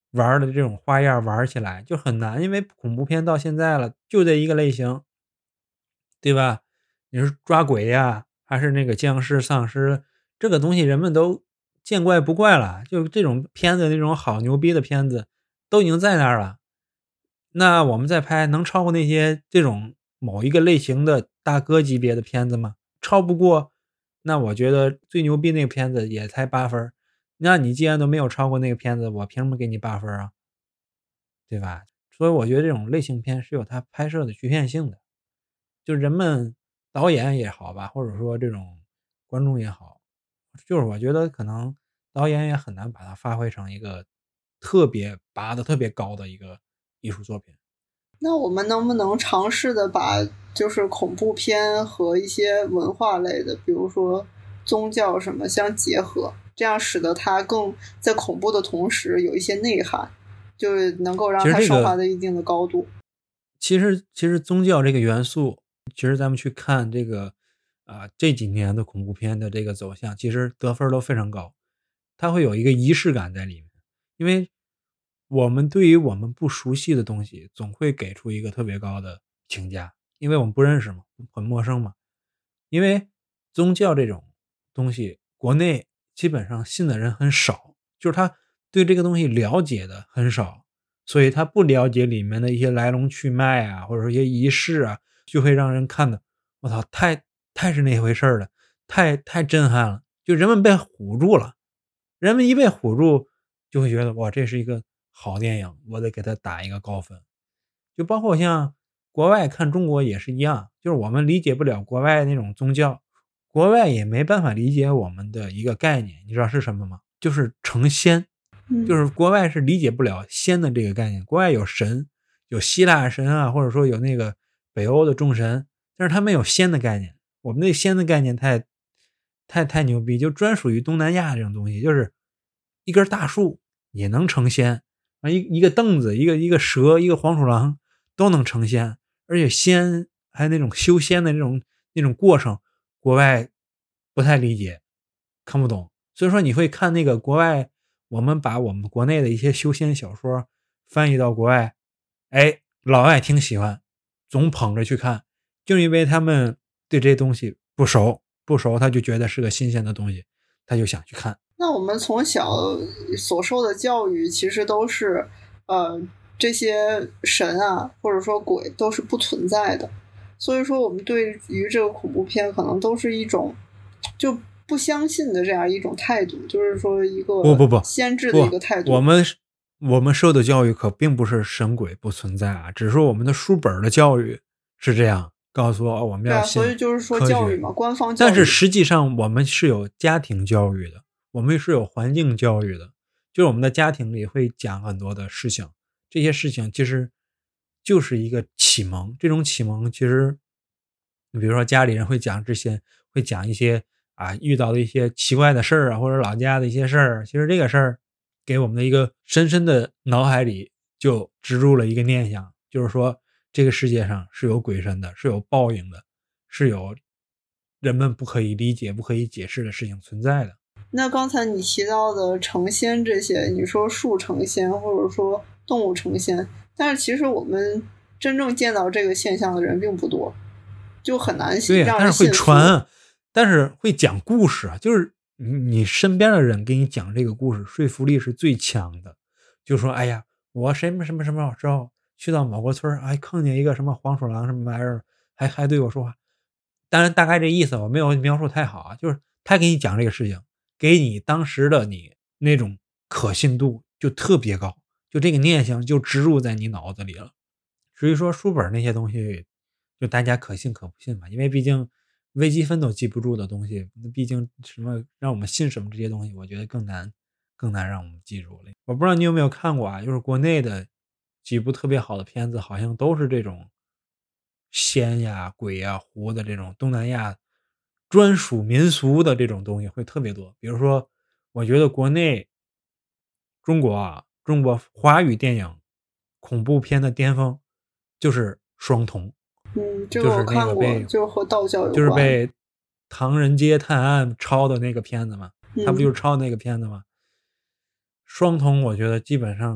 A: 玩的这种花样玩起来就很难，因为恐怖片到现在了就这一个类型，对吧？你说抓鬼呀，还是那个僵尸丧尸，这个东西人们都见怪不怪了，就这种片子，那种好牛逼的片子都已经在那儿了。那我们再拍能超过那些这种某一个类型的大哥级别的片子吗？超不过。那我觉得最牛逼那个片子也才八分，那你既然都没有超过那个片子，我凭什么给你八分啊？对吧？所以我觉得这种类型片是有它拍摄的局限性的，就人们导演也好吧，或者说这种观众也好，就是我觉得可能导演也很难把它发挥成一个特别拔的特别高的一个艺术作品。
B: 那我们能不能尝试的把就是恐怖片和一些文化类的，比如说宗教什么相结合，这样使得它更在恐怖的同时有一些内涵，就是能够让它升华到一定的高度。
A: 其实其实宗教这个元素，其实咱们去看这个啊、呃、这几年的恐怖片的这个走向，其实得分都非常高，它会有一个仪式感在里面。因为我们对于我们不熟悉的东西，总会给出一个特别高的评价，因为我们不认识嘛，很陌生嘛。因为宗教这种东西，国内基本上信的人很少，就是他对这个东西了解的很少，所以他不了解里面的一些来龙去脉啊，或者说一些仪式啊，就会让人看的，我操，太太是那回事了，太太震撼了，就人们被唬住了，人们一被唬住，就会觉得哇，这是一个好电影，我得给他打一个高分。就包括像国外看中国也是一样，就是我们理解不了国外那种宗教，国外也没办法理解我们的一个概念，你知道是什么吗？就是成仙。就是国外是理解不了仙的这个概念，国外有神，有希腊神啊，或者说有那个北欧的众神，但是他们有仙的概念。我们那仙的概念太太太牛逼，就专属于东南亚这种东西，就是一根大树也能成仙啊，一一个凳子，一个一个蛇，一个黄鼠狼都能成仙，而且仙还有那种修仙的那种那种过程，国外不太理解，看不懂。所以说你会看那个国外，我们把我们国内的一些修仙小说翻译到国外，哎，老外挺喜欢，总捧着去看，就因为他们对这东西不熟，不熟他就觉得是个新鲜的东西，他就想去看。
B: 那我们从小所受的教育其实都是，呃，这些神啊，或者说鬼都是不存在的，所以说我们对于这个恐怖片可能都是一种就不相信的这样一种态度，就是说一个
A: 不不不
B: 先知的一个态度。
A: 我们我们受的教育可并不是神鬼不存在啊，只是说我们的书本的教育是这样告诉我，我们要信科学。
B: 对啊，所以就是说教育嘛，官方教育。
A: 但是实际上我们是有家庭教育的，我们是有环境教育的，就是我们的家庭里会讲很多的事情，这些事情其实就是一个启蒙。这种启蒙其实，你比如说家里人会讲这些，会讲一些啊遇到的一些奇怪的事儿啊，或者老家的一些事儿，其实这个事儿给我们的一个深深的脑海里就植入了一个念想，就是说这个世界上是有鬼神的，是有报应的，是有人们不可以理解、不可以解释的事情存在的。
B: 那刚才你提到的成仙这些，你说树成仙或者说动物成仙，但是其实我们真正见到这个现象的人并不多，就很难
A: 对、啊、
B: 让人
A: 但是会
B: 信服。
A: 传，但是会讲故事啊，就是你身边的人给你讲这个故事，说服力是最强的。就说哎呀，我什么什么什么之后去到某个村，哎，碰见一个什么黄鼠狼什么玩意儿，还还对我说话。当然大概这意思我没有描述太好啊，就是他给你讲这个事情，给你当时的你那种可信度就特别高，就这个念想就植入在你脑子里了。至于说书本那些东西，就大家可信可不信嘛，因为毕竟微积分都记不住的东西，毕竟什么让我们信什么这些东西，我觉得更难更难让我们记住了。我不知道你有没有看过啊，就是国内的几部特别好的片子，好像都是这种仙呀鬼呀狐的这种东南亚专属民俗的这种东西会特别多。比如说我觉得国内中国啊中国华语电影恐怖片的巅峰就是双瞳。
B: 嗯，这个我看过，
A: 就是
B: 就是和道教有关，
A: 就是被唐人街探案抄的那个片子嘛，他不就是抄那个片子吗？双瞳我觉得基本上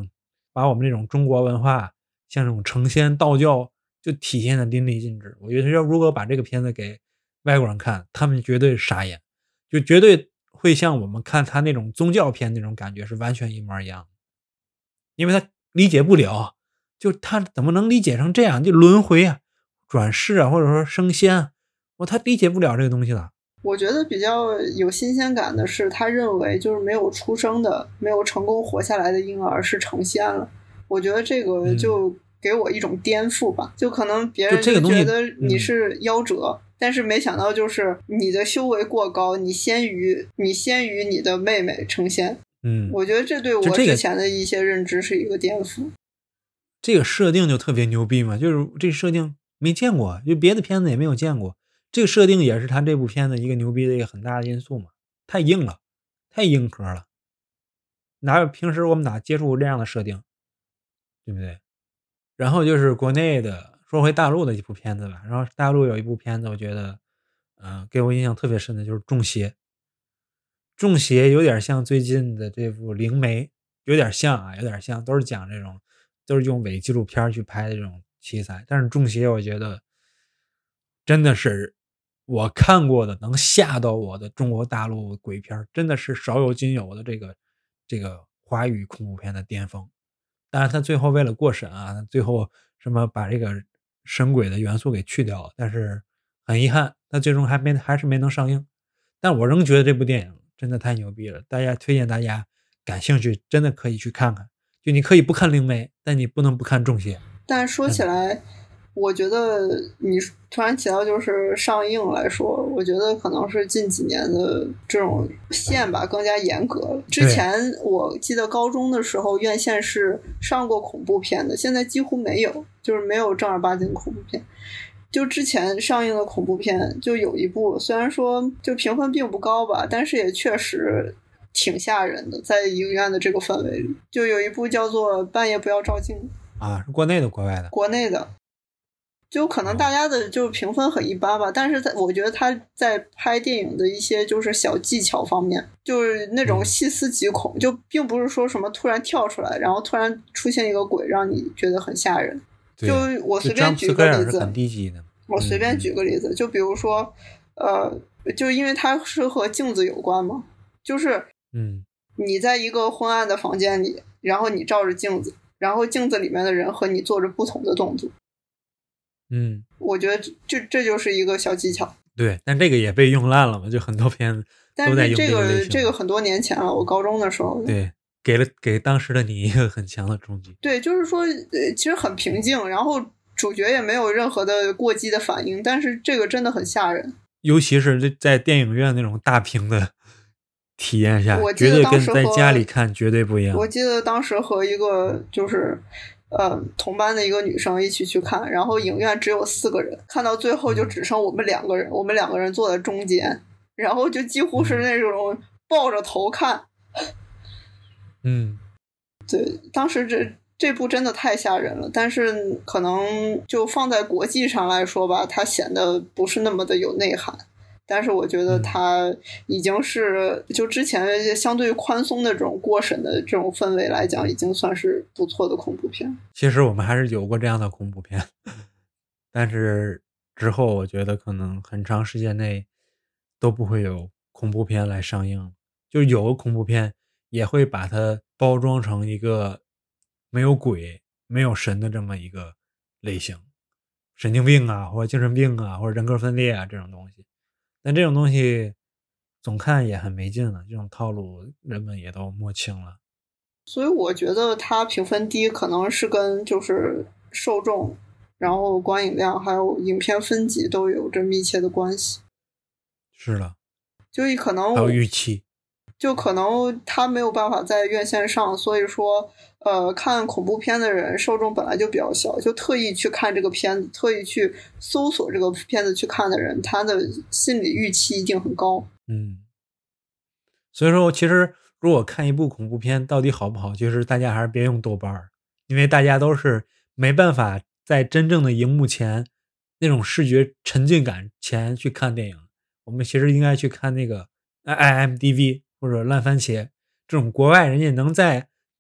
A: 把我们这种中国文化，像这种成仙道教就体现的淋漓尽致。我觉得要如果把这个片子给外国人看，他们绝对傻眼，就绝对会像我们看他那种宗教片那种感觉是完全一模一样的，因为他理解不了，就他怎么能理解成这样，就轮回啊、转世啊，或者说升仙啊，我他理解不了这个东西了。
B: 我觉得比较有新鲜感的是，他认为就是没有出生的、没有成功活下来的婴儿是成仙了。我觉得这个就给我一种颠覆吧，嗯、就可能别人就觉得你是夭折，嗯、但是没想到就是你的修为过高，你先于你先于你的妹妹成仙。
A: 嗯，
B: 我觉得这对我之前的一些认知是一个颠覆。
A: 这个设定就特别牛逼嘛，就是这设定没见过，就别的片子也没有见过。这个设定也是他这部片子一个牛逼的一个很大的因素嘛，太硬了，太硬核了，哪有平时我们哪接触过这样的设定，对不对？然后就是国内的，说回大陆的一部片子吧，然后大陆有一部片子我觉得嗯、呃，给我印象特别深的就是中邪。中邪有点像最近的这部灵媒，有点像啊，有点像，都是讲这种都是用伪纪录片去拍的这种题材，但是中邪我觉得真的是我看过的能吓到我的中国大陆鬼片，真的是少有仅有的这个这个华语恐怖片的巅峰。当然他最后为了过审啊，最后什么把这个神鬼的元素给去掉了，但是很遗憾他最终还没还是没能上映。但我仍觉得这部电影真的太牛逼了，大家推荐大家感兴趣真的可以去看看，就你可以不看灵媒，但你不能不看中邪。
B: 但说起来我觉得你突然提到就是上映来说，我觉得可能是近几年的这种线吧更加严格了。之前我记得高中的时候院线是上过恐怖片的，现在几乎没有，就是没有正儿八经的恐怖片。就之前上映的恐怖片就有一部，虽然说就评分并不高吧，但是也确实挺吓人的，在影院的这个氛围里，就有一部叫做半夜不要照镜
A: 啊，是国内的国外的？
B: 国内的。就可能大家的就评分很一般吧，但是我觉得他在拍电影的一些就是小技巧方面，就是那种细思极恐，就并不是说什么突然跳出来，然后突然出现一个鬼让你觉得很吓人。就我随便举个例子，
A: 很低级的。
B: 我随便举个例子，就比如说，呃，就因为它是和镜子有关嘛，就是
A: 嗯，
B: 你在一个昏暗的房间里，然后你照着镜子，然后镜子里面的人和你做着不同的动作。
A: 嗯，
B: 我觉得这这就是一个小技巧。
A: 对，但这个也被用烂了嘛，就很多片子都在用这
B: 个类型。但是这个这个很多年前了，我高中的时候。
A: 对，给了给当时的你一个很强的冲击。
B: 对，就是说，呃，其实很平静，然后主角也没有任何的过激的反应，但是这个真的很吓人。
A: 尤其是在电影院那种大屏的体验下，
B: 我
A: 绝对跟在家里看绝对不一样。
B: 我记得当时和一个就是呃同班的一个女生一起去看，然后影院只有四个人，看到最后就只剩我们两个人，嗯、我们两个人坐在中间，然后就几乎是那种抱着头看。
A: 嗯，
B: 对，当时这这部真的太吓人了，但是可能就放在国际上来说吧，它显得不是那么的有内涵。但是我觉得它已经是就之前相对宽松的这种过审的这种氛围来讲，已经算是不错的恐怖片。
A: 其实我们还是有过这样的恐怖片，但是之后我觉得可能很长时间内都不会有恐怖片来上映，就有恐怖片也会把它包装成一个没有鬼没有神的这么一个类型，神经病啊或者精神病啊或者人格分裂啊这种东西。但这种东西总看也很没劲了，这种套路人们也都摸清了。
B: 所以我觉得它评分低可能是跟就是受众然后观影量还有影片分级都有着密切的关系。
A: 是的，
B: 就可能
A: 还有预期，
B: 就可能他没有办法在院线上，所以说呃，看恐怖片的人受众本来就比较小，就特意去看这个片子，特意去搜索这个片子去看的人，他的心理预期一定很高。
A: 嗯，所以说其实如果看一部恐怖片到底好不好，就是大家还是别用豆瓣，因为大家都是没办法在真正的荧幕前那种视觉沉浸感前去看电影。我们其实应该去看那个 I M D B 或者烂番茄这种国外人家能在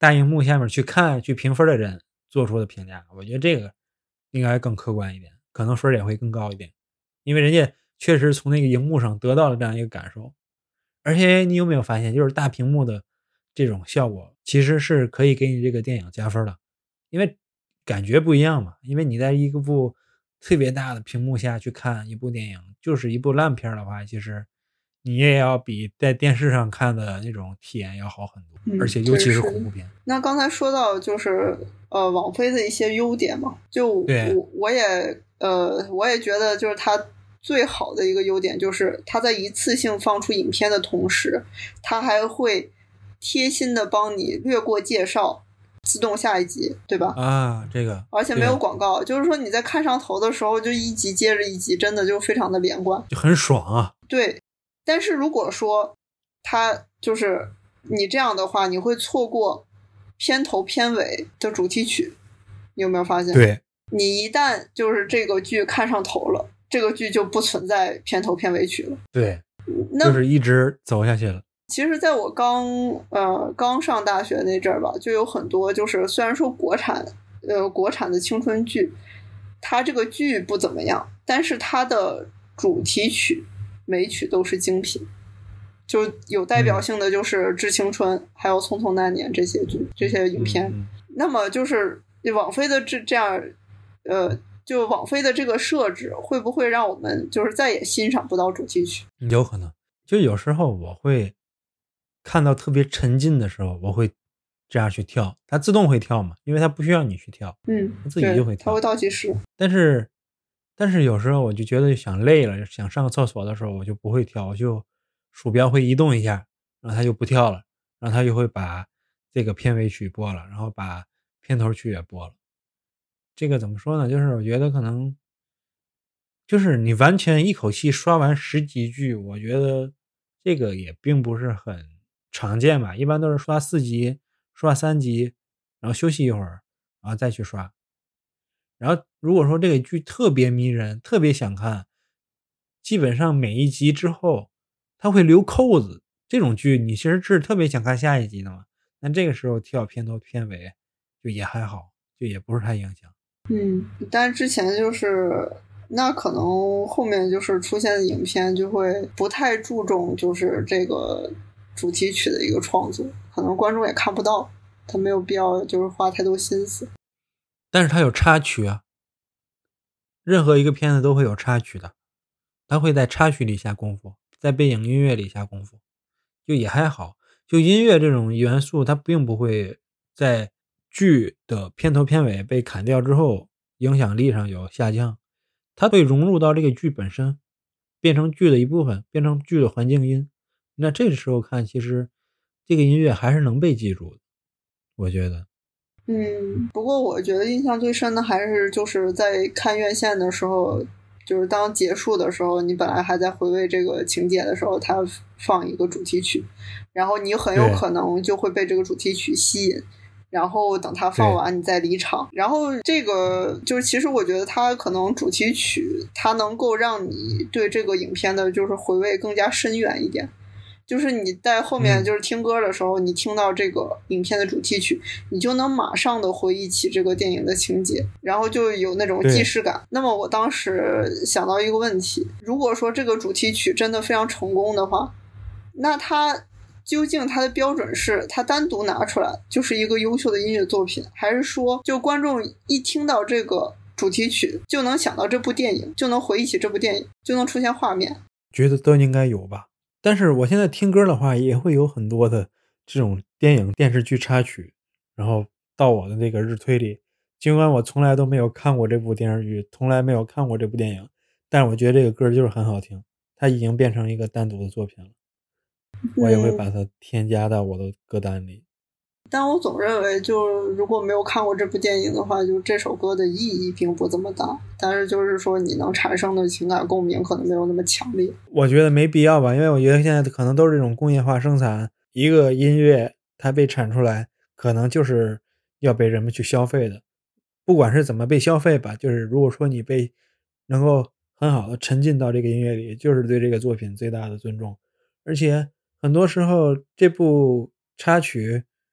A: 大荧幕下面去看去评分的人做出的评价，我觉得这个应该更客观一点，可能分也会更高一点，因为人家确实从那个荧幕上得到了这样一个感受。而且你有没有发现，就是大屏幕的这种效果其实是可以给你这个电影加分的，因为感觉不一样嘛。因为你在一个部特别大的屏幕下去看一部电影，就是一部烂片的话，其实你也要比在电视上看的那种体验要好很多，
B: 嗯，
A: 而且尤其是恐怖片。
B: 那刚才说到就是呃网飞的一些优点嘛，就我我也呃我也觉得就是它最好的一个优点就是它在一次性放出影片的同时，它还会贴心的帮你略过介绍，自动下一集，对吧？
A: 啊，这个
B: 而且没有广告，就是说你在看上头的时候就一集接着一集，真的就非常的连贯，
A: 就很爽啊。
B: 对，但是如果说它就是你这样的话，你会错过片头片尾的主题曲，你有没有发现？
A: 对，
B: 你一旦就是这个剧看上头了，这个剧就不存在片头片尾曲了。
A: 对，就是一直走下去了。
B: 其实在我刚呃刚上大学那阵儿吧，就有很多就是虽然说国产呃国产的青春剧，它这个剧不怎么样，但是它的主题曲每曲都是精品。就有代表性的就是《致青春》嗯、还有《匆匆那年》这些剧这些影片、嗯、那么就是网飞的这这样呃就网飞的这个设置会不会让我们就是再也欣赏不到主题曲？
A: 有可能，就有时候我会看到特别沉浸的时候，我会这样去跳，它自动会跳嘛，因为它不需要你去跳，
B: 嗯，
A: 它自己就会跳，
B: 它会倒计时。
A: 但是但是有时候我就觉得想累了，想上个厕所的时候，我就不会跳，我就鼠标会移动一下，然后它就不跳了，然后它就会把这个片尾曲播了，然后把片头曲也播了。这个怎么说呢？就是我觉得可能就是你完全一口气刷完十集剧，我觉得这个也并不是很常见吧，一般都是刷四集，刷三集，然后休息一会儿，然后再去刷。然后如果说这个剧特别迷人，特别想看，基本上每一集之后它会留扣子，这种剧你其实是特别想看下一集的嘛，那这个时候跳片头片尾就也还好，就也不是太影响。
B: 嗯，但之前就是那可能后面就是出现的影片就会不太注重就是这个主题曲的一个创作，可能观众也看不到，他没有必要就是花太多心思。
A: 但是它有插曲啊，任何一个片子都会有插曲的，它会在插曲里下功夫，在背景音乐里下功夫，就也还好。就音乐这种元素，它并不会在剧的片头片尾被砍掉之后影响力上有下降，它会融入到这个剧本身，变成剧的一部分，变成剧的环境音。那这个时候看，其实这个音乐还是能被记住的，我觉得。
B: 嗯，不过我觉得印象最深的还是就是在看院线的时候，就是当结束的时候，你本来还在回味这个情节的时候，它放一个主题曲，然后你很有可能就会被这个主题曲吸引，然后等它放完你再离场。然后这个就是其实我觉得它可能主题曲它能够让你对这个影片的就是回味更加深远一点。就是你在后面就是听歌的时候、嗯、你听到这个影片的主题曲，你就能马上的回忆起这个电影的情节，然后就有那种既视感。那么我当时想到一个问题，如果说这个主题曲真的非常成功的话，那它究竟它的标准是它单独拿出来就是一个优秀的音乐作品，还是说就观众一听到这个主题曲就能想到这部电影，就能回忆起这部电影，就能出现画面？
A: 觉得都应该有吧。但是我现在听歌的话也会有很多的这种电影电视剧插曲，然后到我的那个日推里，尽管我从来都没有看过这部电视剧，从来没有看过这部电影，但是我觉得这个歌就是很好听，它已经变成一个单独的作品了，我也会把它添加到我的歌单里。
B: 但我总认为就如果没有看过这部电影的话，就这首歌的意义并不这么大，但是就是说你能产生的情感共鸣可能没有那么强烈。
A: 我觉得没必要吧，因为我觉得现在可能都是这种工业化生产，一个音乐它被产出来可能就是要被人们去消费的，不管是怎么被消费吧，就是如果说你被能够很好的沉浸到这个音乐里，就是对这个作品最大的尊重。而且很多时候这部插曲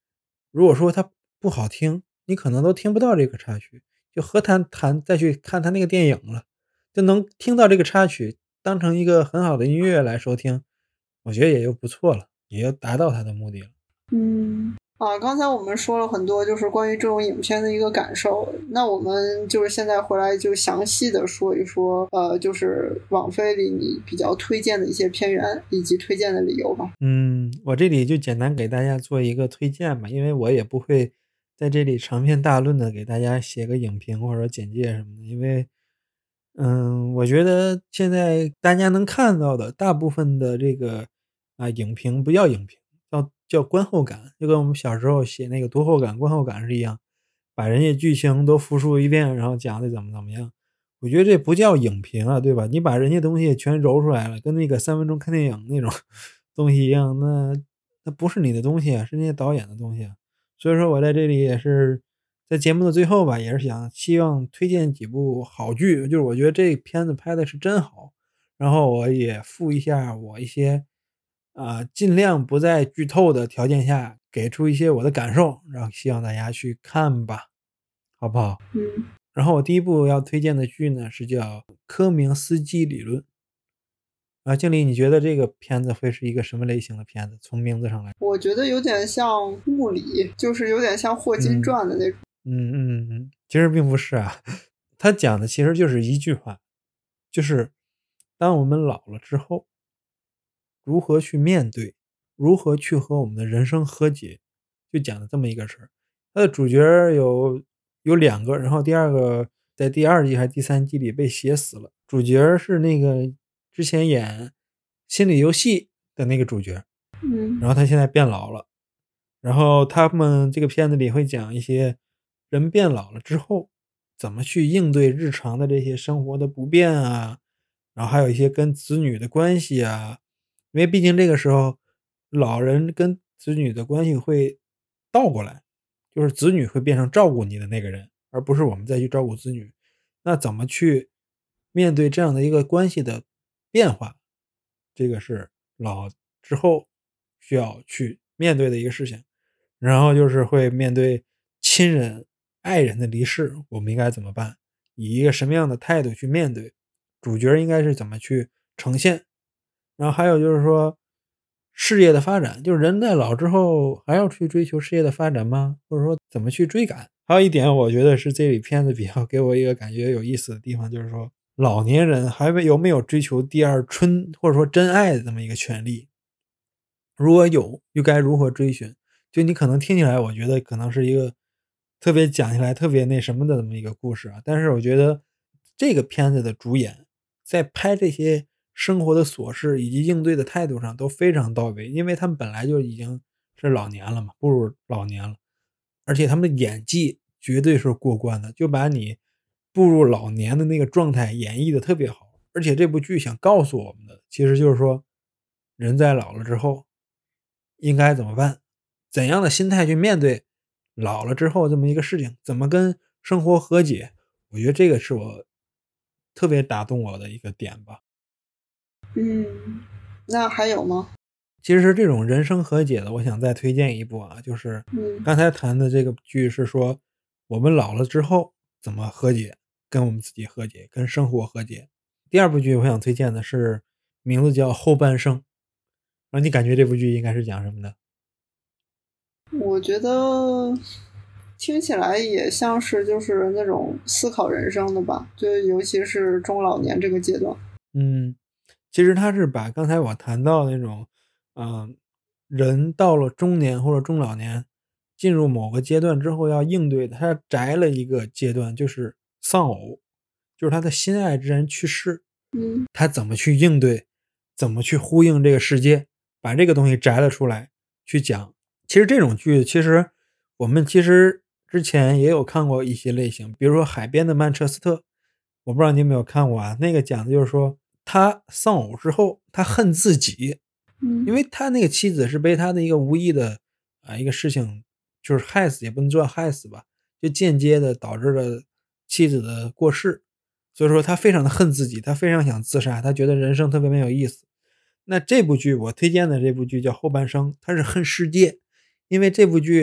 A: 如果说它不好听，你可能都听不到这个插曲，就何谈谈再去看他那个电影了。就能听到这个插曲，当成一个很好的音乐来收听，我觉得也就不错了，也就达到他的目的了。
B: 嗯，啊，刚才我们说了很多，就是关于这种影片的一个感受。那我们就是现在回来就详细的说一说，呃，就是网飞里你比较推荐的一些片源以及推荐的理由吧。
A: 嗯，我这里就简单给大家做一个推荐吧，因为我也不会在这里长篇大论的给大家写个影评或者简介什么的，因为，嗯，我觉得现在大家能看到的大部分的这个啊影评不叫影评，叫叫观后感，就跟我们小时候写那个读后感、观后感是一样，把人家剧情都复述一遍，然后讲的怎么怎么样。我觉得这不叫影评啊，对吧？你把人家东西全揉出来了，跟那个三分钟看电影那种东西一样，那那不是你的东西啊，是那些导演的东西啊。所以说我在这里也是在节目的最后吧，也是想希望推荐几部好剧，就是我觉得这片子拍的是真好，然后我也附一下我一些啊、尽量不在剧透的条件下给出一些我的感受，然后希望大家去看吧，好不好？
B: 嗯，
A: 然后我第一部要推荐的剧呢是叫《科明斯基理论》啊，经理，你觉得这个片子会是一个什么类型的片子？从名字上来，
B: 我觉得有点像物理，就是有点像霍金
A: 嗯
B: 传的那种。
A: 嗯嗯嗯，其实并不是啊，他讲的其实就是一句话，就是当我们老了之后，如何去面对，如何去和我们的人生和解，就讲的这么一个事儿。它的主角儿有有两个，然后第二个在第二季还是第三季里被写死了。主角儿是那个之前演心理游戏的那个主角，
B: 嗯
A: 然后他现在变老了。然后他们这个片子里会讲一些人变老了之后，怎么去应对日常的这些生活的不便啊，然后还有一些跟子女的关系啊。因为毕竟这个时候，老人跟子女的关系会倒过来，就是子女会变成照顾你的那个人，而不是我们再去照顾子女。那怎么去面对这样的一个关系的变化，这个是老之后需要去面对的一个事情。然后就是会面对亲人、爱人的离世，我们应该怎么办？以一个什么样的态度去面对？主角应该是怎么去呈现？然后还有就是说，事业的发展，就是人在老之后还要去追求事业的发展吗？或者说怎么去追赶？还有一点，我觉得是这里片子比较给我一个感觉有意思的地方，就是说老年人还有没有追求第二春或者说真爱的这么一个权利？如果有，又该如何追寻？就你可能听起来，我觉得可能是一个特别讲起来特别那什么的这么一个故事啊。但是我觉得这个片子的主演在拍这些生活的琐事以及应对的态度上都非常到位，因为他们本来就已经是老年了嘛，步入老年了，而且他们的演技绝对是过关的，就把你步入老年的那个状态演绎的特别好。而且这部剧想告诉我们的，其实就是说，人在老了之后应该怎么办？怎样的心态去面对老了之后这么一个事情？怎么跟生活和解？我觉得这个是我特别打动我的一个点吧。
B: 嗯，那还有吗？
A: 其实这种人生和解的，我想再推荐一部啊，就是
B: 嗯，
A: 刚才谈的这个剧是说，我们老了之后怎么和解，跟我们自己和解，跟生活和解。第二部剧我想推荐的是，名字叫《后半生》，然后你感觉这部剧应该是讲什么的？
B: 我觉得听起来也像是就是那种思考人生的吧，就尤其是中老年这个阶段。
A: 嗯，其实他是把刚才我谈到那种，嗯、人到了中年或者中老年，进入某个阶段之后要应对的，他摘了一个阶段，就是丧偶，就是他的心爱之人去世，
B: 嗯
A: 他怎么去应对，怎么去呼应这个世界，把这个东西摘了出来去讲。其实这种剧，其实我们其实之前也有看过一些类型，比如说《海边的曼彻斯特》，我不知道你有没有看过啊？那个讲的就是说，他丧偶之后，他恨自己，因
B: 嗯
A: 为他那个妻子是被他的一个无意的啊一个事情，就是害死，也不能说害死吧，就间接的导致了妻子的过世，所以说他非常的恨自己，他非常想自杀，他觉得人生特别没有意思。那这部剧我推荐的这部剧叫《后半生》，它是恨世界，因为这部剧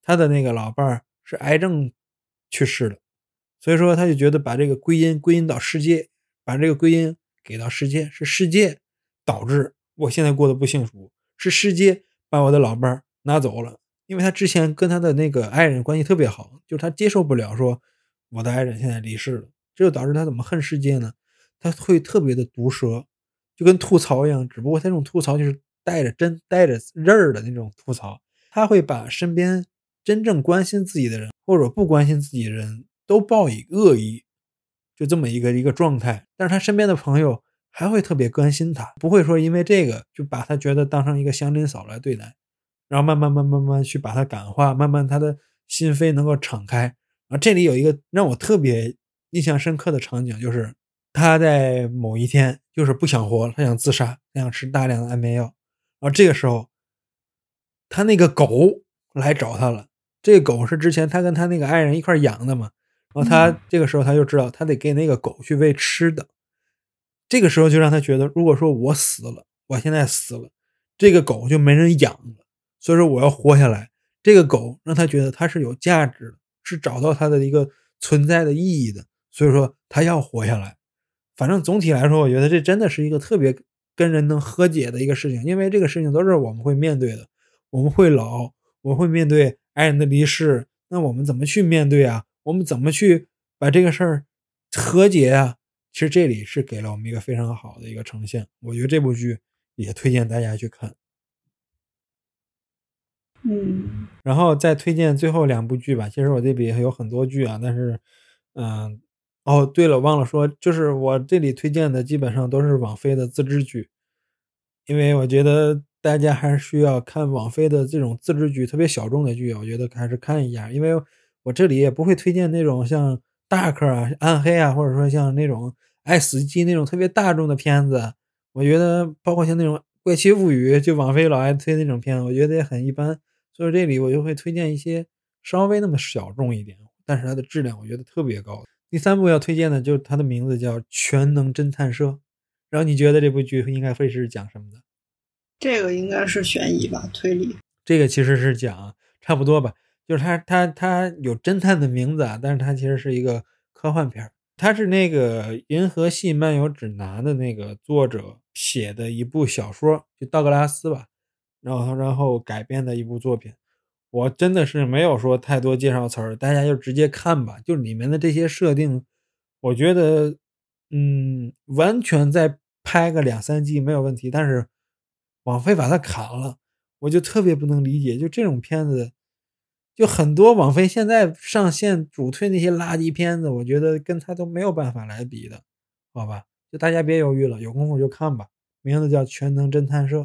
A: 他的那个老伴儿是癌症去世的，所以说他就觉得把这个归因归因到世界，把这个归因给到世界，是世界导致我现在过得不幸福，是世界把我的老伴儿拿走了。因为他之前跟他的那个爱人关系特别好，就是他接受不了说我的爱人现在离世了，这就导致他怎么恨世界呢？他会特别的毒舌，就跟吐槽一样，只不过他这种吐槽就是带着针带着刃儿的那种吐槽。他会把身边真正关心自己的人或者不关心自己的人都报以恶意，就这么一个一个状态。但是他身边的朋友还会特别关心他，不会说因为这个就把他觉得当成一个祥林嫂来对待，然后慢慢慢慢慢慢去把他感化，慢慢他的心扉能够敞开。然后这里有一个让我特别印象深刻的场景，就是他在某一天就是不想活了，他想自杀，他想吃大量的安眠药。然后这个时候他那个狗来找他了，这个狗是之前他跟他那个爱人一块养的嘛，然后他这个时候他就知道他得给那个狗去喂吃的。这个时候就让他觉得，如果说我死了，我现在死了，这个狗就没人养了，所以说我要活下来。这个狗让他觉得他是有价值的，是找到他的一个存在的意义的，所以说他要活下来。反正总体来说，我觉得这真的是一个特别跟人能和解的一个事情，因为这个事情都是我们会面对的，我们会老，我们会面对爱人的离世，那我们怎么去面对啊？我们怎么去把这个事儿和解啊？其实这里是给了我们一个非常好的一个呈现，我觉得这部剧也推荐大家去看。
B: 嗯，
A: 然后再推荐最后两部剧吧，其实我这里还有很多剧啊，但是，嗯，哦，对了，忘了说，就是我这里推荐的基本上都是网飞的自制剧，因为我觉得大家还是需要看网飞的这种自制剧，特别小众的剧，我觉得还是看一下。因为我这里也不会推荐那种像大 a 啊、暗黑啊，或者说像那种爱死机那种特别大众的片子。我觉得包括像那种怪奇物语，就网飞老爱推那种片子，我觉得也很一般。所以这里我就会推荐一些稍微那么小众一点，但是它的质量我觉得特别高。第三部要推荐的就是它的名字叫《全能侦探社》，然后你觉得这部剧应该会是讲什么的？
B: 这个应该是悬疑吧，推理。
A: 这个其实是讲差不多吧，就是它它它有侦探的名字啊，但是它其实是一个科幻片儿。它是那个《银河系漫游指南》的那个作者写的一部小说，就道格拉斯吧，然后然后改编的一部作品。我真的是没有说太多介绍词儿，大家就直接看吧。就里面的这些设定，我觉得，嗯，完全再拍个两三季没有问题，但是网飞把它砍了。我就特别不能理解，就这种片子，就很多网飞现在上线主推那些垃圾片子，我觉得跟他都没有办法来比的，好吧？就大家别犹豫了，有功夫就看吧。名字叫《全能侦探社》。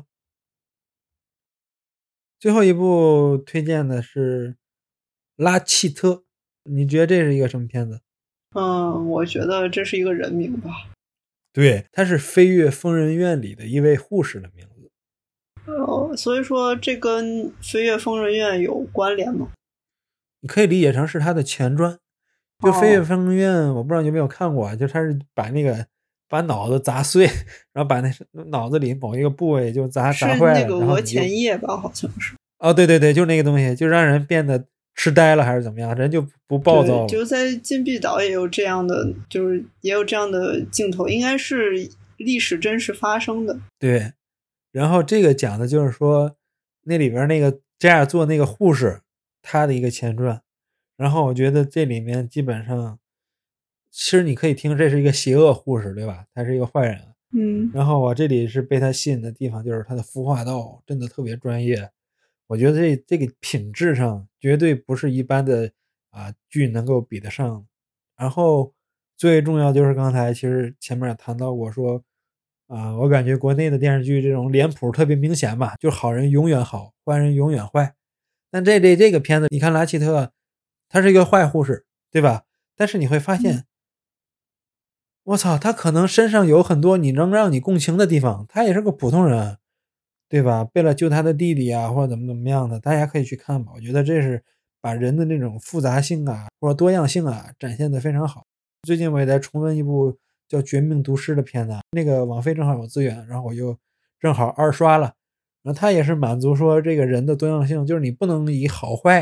A: 最后一部推荐的是《拉契特》，你觉得这是一个什么片子？
B: 嗯，我觉得这是一个人名吧。
A: 对，它是飞跃疯人院里的一位护士的名字。
B: 哦，所以说这跟飞跃疯人院有关联吗？
A: 你可以理解成是他的前传。就《飞跃疯人院》，我不知道你有没有看过啊，就他是把那个把脑子砸碎，然后把那脑子里某一个部位就砸砸坏了，
B: 是那个额
A: 然后你就
B: 前叶吧，好像是。
A: 哦，对对对，就那个东西，就让人变得痴呆了还是怎么样，人就不暴躁了。
B: 就在禁闭岛也有这样的，就是也有这样的镜头，应该是历史真实发生的。
A: 对，然后这个讲的就是说，那里边那个这样做那个护士，他的一个前传。然后我觉得这里面基本上，其实你可以听这是一个邪恶护士，对吧？他是一个坏人。
B: 嗯，
A: 然后我这里是被他吸引的地方，就是他的服化道真的特别专业。我觉得这这个品质上绝对不是一般的啊剧能够比得上。然后最重要就是刚才其实前面也谈到过说，啊，我感觉国内的电视剧这种脸谱特别明显吧，就好人永远好，坏人永远坏。但这这这个片子，你看拉契特，他是一个坏护士，对吧？但是你会发现，我操，他可能身上有很多你能让你共情的地方，他也是个普通人，对吧？为了救他的弟弟啊，或者怎么怎么样的，大家可以去看吧。我觉得这是把人的那种复杂性啊，或者多样性啊，展现的非常好。最近我也在重温一部叫《绝命毒师》的片子，那个网飞正好有资源，然后我又正好二刷了。然后他也是满足说这个人的多样性，就是你不能以好坏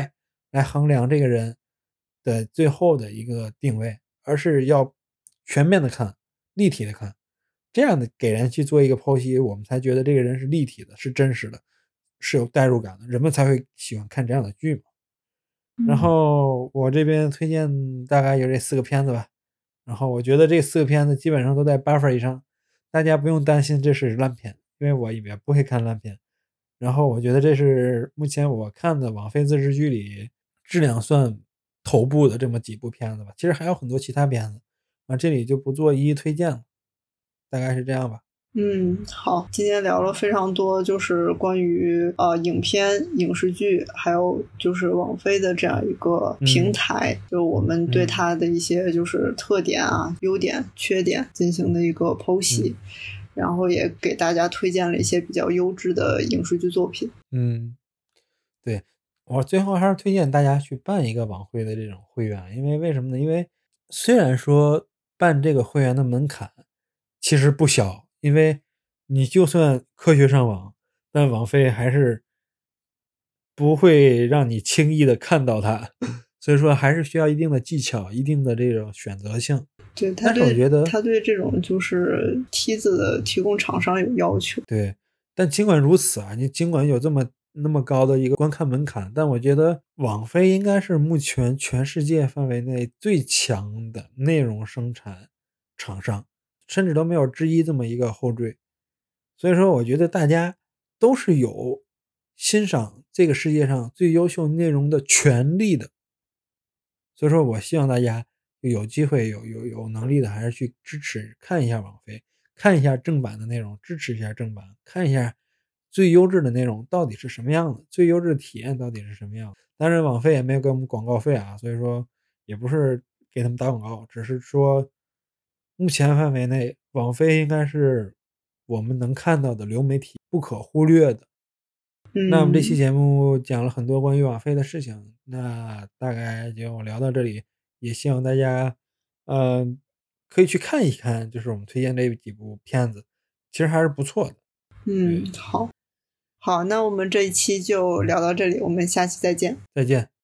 A: 来衡量这个人的最后的一个定位，而是要全面的看，立体的看，这样的给人去做一个剖析，我们才觉得这个人是立体的，是真实的，是有代入感的，人们才会喜欢看这样的剧嘛。然后我这边推荐大概有这四个片子吧，然后我觉得这四个片子基本上都在八分以上，大家不用担心这是烂片，因为我也不会看烂片。然后我觉得这是目前我看的网飞自制剧里质量算头部的这么几部片子吧，其实还有很多其他片子啊，这里就不做一一推荐了，大概是这样吧。
B: 嗯，好，今天聊了非常多，就是关于呃影片、影视剧，还有就是网飞的这样一个平台，嗯、就我们对它的一些就是特点啊、优点、缺点进行的一个剖析，嗯、然后也给大家推荐了一些比较优质的影视剧作品。
A: 嗯，对，我最后还是推荐大家去办一个网飞的这种会员，因为为什么呢？因为虽然说办这个会员的门槛其实不小。因为你就算科学上网，但网飞还是不会让你轻易的看到它，所以说还是需要一定的技巧，一定的这种选择性。
B: 对，他对，但是我觉得他对这种就是梯子的提供厂商有要求。
A: 对，但尽管如此啊，你尽管有这么那么高的一个观看门槛，但我觉得网飞应该是目前全世界范围内最强的内容生产厂商。甚至都没有之一这么一个后缀，所以说我觉得大家都是有欣赏这个世界上最优秀内容的权利的，所以说我希望大家有机会有有有能力的还是去支持看一下网飞，看一下正版的内容，支持一下正版，看一下最优质的内容到底是什么样的，最优质的体验到底是什么样的。当然网飞也没有给我们广告费啊，所以说也不是给他们打广告，只是说目前范围内，网飞应该是我们能看到的流媒体不可忽略的。
B: 嗯、
A: 那我们这期节目讲了很多关于网飞的事情，那大概就聊到这里，也希望大家，呃，可以去看一看，就是我们推荐这几部片子，其实还是不错的。
B: 嗯，好，好，那我们这一期就聊到这里，我们下期再见。
A: 再见。